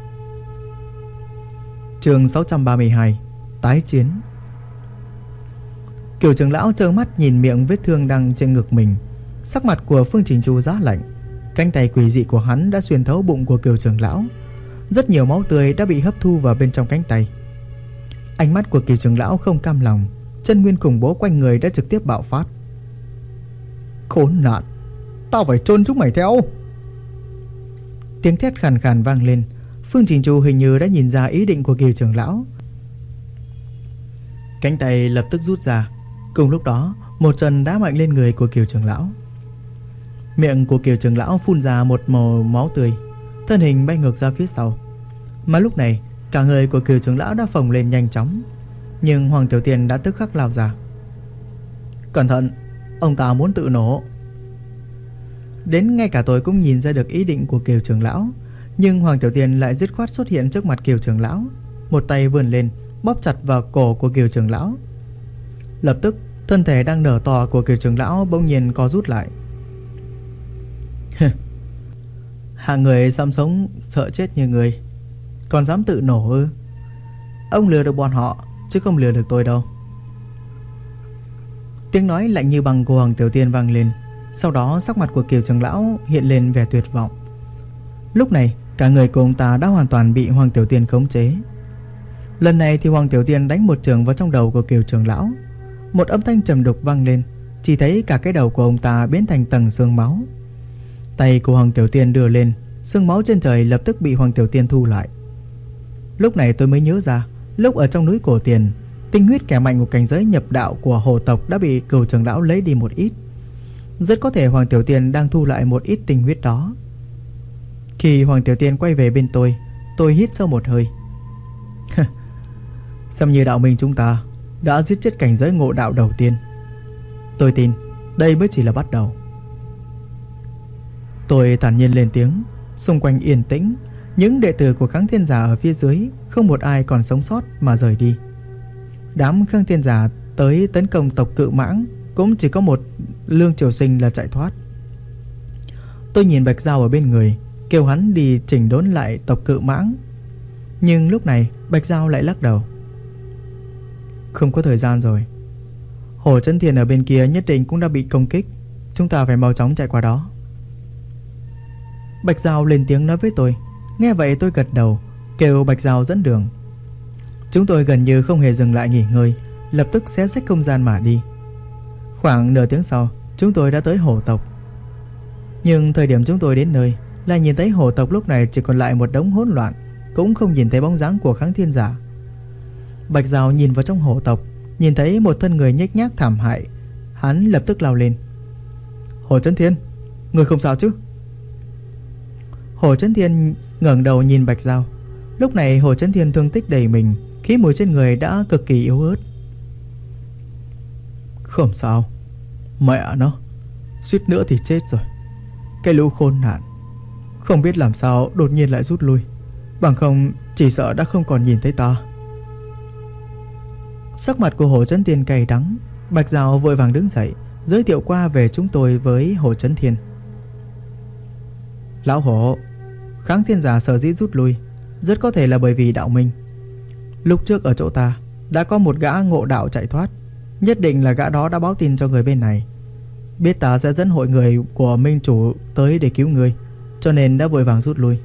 Chương 632. Tái chiến. Kiều trưởng lão trơ mắt nhìn miệng vết thương đang trên ngực mình. Sắc mặt của Phương Trình Chu giá lạnh. Cánh tay quỷ dị của hắn đã xuyên thấu bụng của Kiều trưởng lão. Rất nhiều máu tươi đã bị hấp thu vào bên trong cánh tay. Ánh mắt của Kiều trưởng lão không cam lòng. Chân nguyên khủng bố quanh người đã trực tiếp bạo phát. Khốn nạn, tao phải chôn chúng mày theo. Tiếng thét khàn khàn vang lên. Phương Trình Chu hình như đã nhìn ra ý định của Kiều trưởng lão. Cánh tay lập tức rút ra. Cùng lúc đó, một chân đá mạnh lên người của Kiều trưởng lão. Miệng của Kiều trưởng lão phun ra một màu máu tươi, thân hình bay ngược ra phía sau. Mà lúc này, cả người của Kiều trưởng lão đã phồng lên nhanh chóng. Nhưng Hoàng Tiểu Tiên đã tức khắc lao ra. Cẩn thận, ông ta muốn tự nổ. Đến ngay cả tôi cũng nhìn ra được ý định của Kiều trưởng lão. Nhưng Hoàng Tiểu Tiên lại dứt khoát xuất hiện trước mặt Kiều trưởng lão. Một tay vươn lên, bóp chặt vào cổ của Kiều trưởng lão. Lập tức, thân thể đang nở to của Kiều trưởng lão bỗng nhiên co rút lại. Hạng người xăm sống sợ chết như người, còn dám tự nổ ư? Ông lừa được bọn họ, chứ không lừa được tôi đâu. Tiếng nói lạnh như băng của Hoàng Tiểu Tiên vang lên. Sau đó sắc mặt của Kiều trưởng lão hiện lên vẻ tuyệt vọng. Lúc này, cả người của ông ta đã hoàn toàn bị Hoàng Tiểu Tiên khống chế. Lần này thì Hoàng Tiểu Tiên đánh một chưởng vào trong đầu của Kiều trưởng lão. Một âm thanh trầm đục vang lên. Chỉ thấy cả cái đầu của ông ta biến thành tầng xương máu. Tay của Hoàng Tiểu Tiên đưa lên, xương máu trên trời lập tức bị Hoàng Tiểu Tiên thu lại. Lúc này tôi mới nhớ ra, lúc ở trong núi Cổ Tiền, tinh huyết kẻ mạnh của cảnh giới nhập đạo của hồ tộc đã bị Kiều trưởng lão lấy đi một ít. Rất có thể Hoàng Tiểu Tiên đang thu lại một ít tinh huyết đó. Khi Hoàng Tiểu Tiên quay về bên tôi hít sâu một hơi. Xem như đạo minh chúng ta đã giết chết cảnh giới ngộ đạo đầu tiên. Tôi tin đây mới chỉ là bắt đầu. Tôi thản nhiên lên tiếng. Xung quanh yên tĩnh. Những đệ tử của Kháng Thiên Giả ở phía dưới không một ai còn sống sót mà rời đi. Đám Kháng Thiên Giả tới tấn công tộc Cự Mãng cũng chỉ có một Lương Triều Sinh là chạy thoát. Tôi nhìn Bạch Giao ở bên người, kêu hắn đi chỉnh đốn lại tộc Cự Mãng. Nhưng lúc này Bạch Giao lại lắc đầu. Không có thời gian rồi. Hồ Chấn Thiên ở bên kia nhất định cũng đã bị công kích. Chúng ta phải mau chóng chạy qua đó. Bạch Giao lên tiếng nói với tôi. Nghe vậy tôi gật đầu, kêu Bạch Giao dẫn đường. Chúng tôi gần như không hề dừng lại nghỉ ngơi, lập tức xé rách không gian mà đi. Khoảng nửa tiếng sau, chúng tôi đã tới hồ tộc. Nhưng thời điểm chúng tôi đến nơi, lại nhìn thấy hồ tộc lúc này chỉ còn lại một đống hỗn loạn, cũng không nhìn thấy bóng dáng của Kháng Thiên Giả. Bạch Giao nhìn vào trong hồ tộc, nhìn thấy một thân người nhếch nhác thảm hại. Hắn lập tức lao lên. Hồ Chấn Thiên, người không sao chứ? Hồ Chấn Thiên ngẩng đầu nhìn Bạch Giao. Lúc này Hồ Chấn Thiên thương tích đầy mình, khí mùi trên người đã cực kỳ yếu ớt. Không sao. Mẹ nó, suýt nữa thì chết rồi. Cái lũ khốn nạn, không biết làm sao đột nhiên lại rút lui. Bằng không chỉ sợ đã không còn nhìn thấy ta. Sắc mặt của Hồ Chấn Thiên cay đắng. Bạch Giao vội vàng đứng dậy, giới thiệu qua về chúng tôi với Hồ Chấn Thiên. Lão Hồ, Kháng Thiên Giả sở dĩ rút lui rất có thể là bởi vì đạo minh. Lúc trước ở chỗ ta đã có một gã ngộ đạo chạy thoát. Nhất định là gã đó đã báo tin cho người bên này, biết ta sẽ dẫn hội người của minh chủ tới để cứu người, cho nên đã vội vàng rút lui.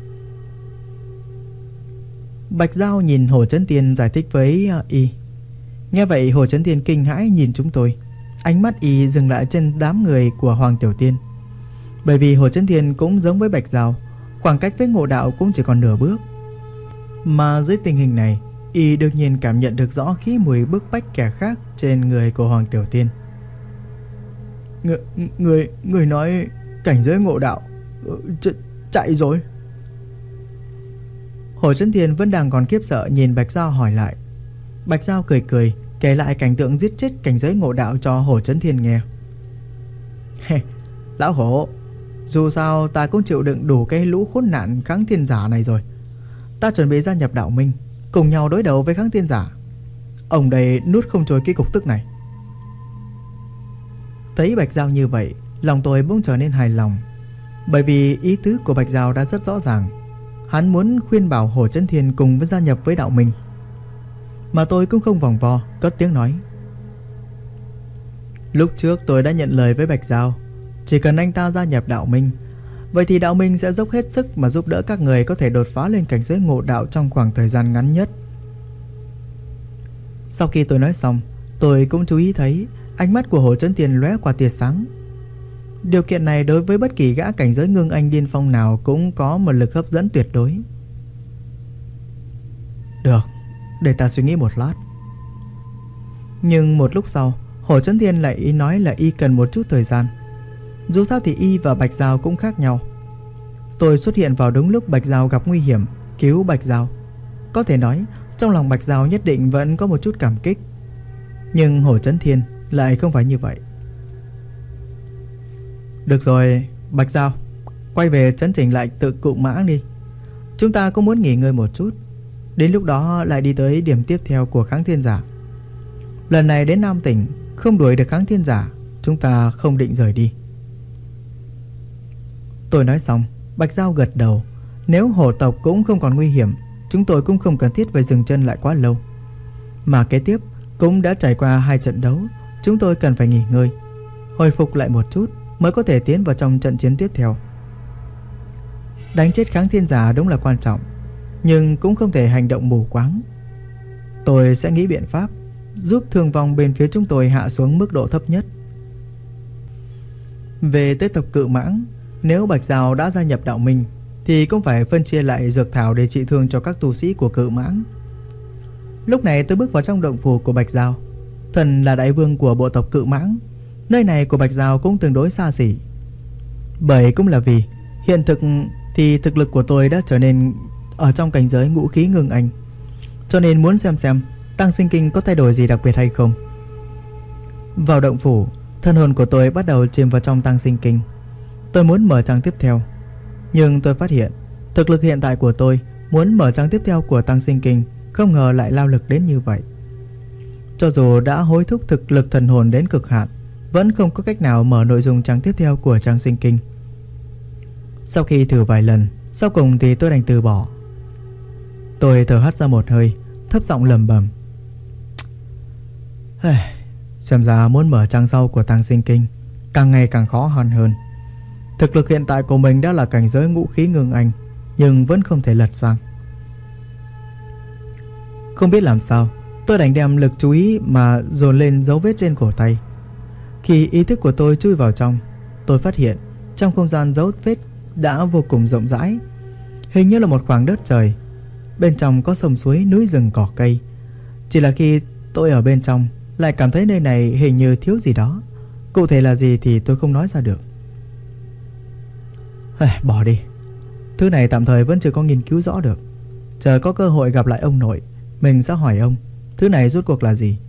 Bạch Giao nhìn Hồ Chấn Tiên giải thích với y. Nghe vậy Hồ Chấn Tiên kinh hãi nhìn chúng tôi. Ánh mắt y dừng lại trên đám người của Hoàng Tiểu Tiên. Bởi vì Hồ Chấn Tiên cũng giống với Bạch Giao, khoảng cách với ngộ đạo cũng chỉ còn nửa bước. Mà dưới tình hình này, y đương nhiên cảm nhận được rõ khí mùi bức bách kẻ khác trên người của Hoàng Tiểu Tiên. Người nói cảnh giới ngộ đạo chạy rồi. Hồ Chấn Thiên vẫn đang còn khiếp sợ nhìn Bạch Giao hỏi lại. Bạch Giao cười cười kể lại cảnh tượng giết chết cảnh giới ngộ đạo cho Hồ Chấn Thiên nghe. Lão Hổ, dù sao ta cũng chịu đựng đủ cái lũ khốn nạn kháng thiên giả này rồi. Ta chuẩn bị gia nhập đạo minh, cùng nhau đối đầu với kháng thiên giả. Ông đây nuốt không trôi cái cục tức này. Thấy Bạch Giao như vậy, lòng tôi bỗng trở nên hài lòng. Bởi vì ý tứ của Bạch Giao đã rất rõ ràng. Hắn muốn khuyên bảo Hồ Chấn Thiên cùng với gia nhập với đạo minh. Mà tôi cũng không vòng vo, cất tiếng nói. Lúc trước tôi đã nhận lời với Bạch Giao, chỉ cần anh ta gia nhập đạo minh, vậy thì đạo minh sẽ dốc hết sức mà giúp đỡ các người có thể đột phá lên cảnh giới ngộ đạo trong khoảng thời gian ngắn nhất. Sau khi tôi nói xong, tôi cũng chú ý thấy ánh mắt của Hồ Chấn Thiên lóe qua tia sáng. Điều kiện này đối với bất kỳ gã cảnh giới ngưng anh điên phong nào cũng có một lực hấp dẫn tuyệt đối. Được, để ta suy nghĩ một lát. Nhưng một lúc sau, Hồ Chấn Thiên lại nói là y cần một chút thời gian. Dù sao thì y và Bạch Giao cũng khác nhau. Tôi xuất hiện vào đúng lúc Bạch Giao gặp nguy hiểm, cứu Bạch Giao. Có thể nói trong lòng Bạch Giao nhất định vẫn có một chút cảm kích. Nhưng Hồ Chấn Thiên lại không phải như vậy. Được rồi, Bạch Giao, quay về chấn chỉnh lại tự cự mãng đi. Chúng ta cũng muốn nghỉ ngơi một chút. Đến lúc đó lại đi tới điểm tiếp theo của kháng thiên giả. Lần này đến Nam Tỉnh, không đuổi được kháng thiên giả, chúng ta không định rời đi. Tôi nói xong, Bạch Giao gật đầu. Nếu hổ tộc cũng không còn nguy hiểm, chúng tôi cũng không cần thiết phải dừng chân lại quá lâu. Mà kế tiếp cũng đã trải qua 2 trận đấu, chúng tôi cần phải nghỉ ngơi, hồi phục lại một chút mới có thể tiến vào trong trận chiến tiếp theo. Đánh chết kháng thiên giả đúng là quan trọng, nhưng cũng không thể hành động mù quáng. Tôi sẽ nghĩ biện pháp giúp thương vong bên phía chúng tôi hạ xuống mức độ thấp nhất. Về tới tộc Cự Mãng, nếu Bạch Giao đã gia nhập đạo minh thì cũng phải phân chia lại dược thảo để trị thương cho các tu sĩ của Cự Mãng. Lúc này tôi bước vào trong động phủ của Bạch Giao. Thần là đại vương của bộ tộc Cự Mãng, nơi này của Bạch Giao cũng tương đối xa xỉ. Bởi cũng là vì hiện thực thì thực lực của tôi đã trở nên ở trong cảnh giới ngũ khí ngưng anh, cho nên muốn xem tăng sinh kinh có thay đổi gì đặc biệt hay không. Vào động phủ, thân hồn của tôi bắt đầu chìm vào trong tăng sinh kinh. Tôi muốn mở trang tiếp theo, nhưng tôi phát hiện thực lực hiện tại của tôi muốn mở trang tiếp theo của tăng sinh kinh không ngờ lại lao lực đến như vậy. Cho dù đã hối thúc thực lực thần hồn đến cực hạn, vẫn không có cách nào mở nội dung trang tiếp theo của trang sinh kinh. Sau khi thử vài lần, sau cùng thì tôi đành từ bỏ. Tôi thở hắt ra một hơi, thấp giọng lẩm bẩm. Xem ra muốn mở trang sau của tăng sinh kinh càng ngày càng khó hơn. Thực lực hiện tại của mình đã là cảnh giới ngũ khí ngưng anh, nhưng vẫn không thể lật sang. Không biết làm sao, tôi đành đem lực chú ý mà dồn lên dấu vết trên cổ tay. Khi ý thức của tôi chui vào trong, tôi phát hiện trong không gian dấu vết đã vô cùng rộng rãi, hình như là một khoảng đất trời. Bên trong có sông suối, núi rừng, cỏ cây. Chỉ là khi tôi ở bên trong lại cảm thấy nơi này hình như thiếu gì đó. Cụ thể là gì thì tôi không nói ra được. Bỏ đi, thứ này tạm thời vẫn chưa có nghiên cứu rõ được. Chờ có cơ hội gặp lại ông nội, mình sẽ hỏi ông thứ này rốt cuộc là gì.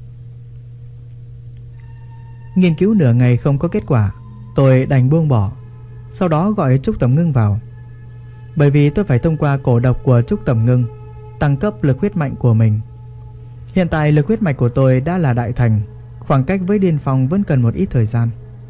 Nghiên cứu nửa ngày không có kết quả, tôi đành buông bỏ. Sau đó gọi Trúc Tầm Ngưng vào. Bởi vì tôi phải thông qua cổ độc của Trúc Tầm Ngưng tăng cấp lực huyết mạnh của mình. Hiện tại lực huyết mạch của tôi đã là đại thành, khoảng cách với điên phong vẫn cần một ít thời gian.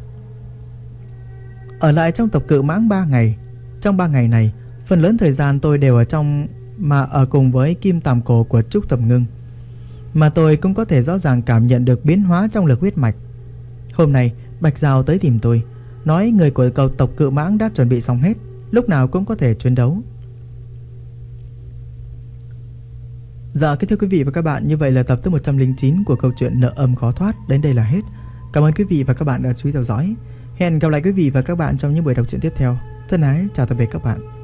Ở lại trong tộc Cự Mãng 3 ngày. Trong 3 ngày này, phần lớn thời gian tôi đều ở trong mà ở cùng với kim tàm cổ của Trúc Tầm Ngưng. Mà tôi cũng có thể rõ ràng cảm nhận được biến hóa trong lực huyết mạch. Hôm nay Bạch Giao tới tìm tôi, nói người của cầu tộc Cự Mãng đã chuẩn bị xong hết, lúc nào cũng có thể chiến đấu. Dạ kính thưa quý vị và các bạn, như vậy là tập thứ 109 của câu chuyện Nợ Âm Khó Thoát đến đây là hết. Cảm ơn quý vị và các bạn đã chú ý theo dõi. Hẹn gặp lại quý vị và các bạn trong những buổi đọc truyện tiếp theo. Thân ái chào tạm biệt các bạn.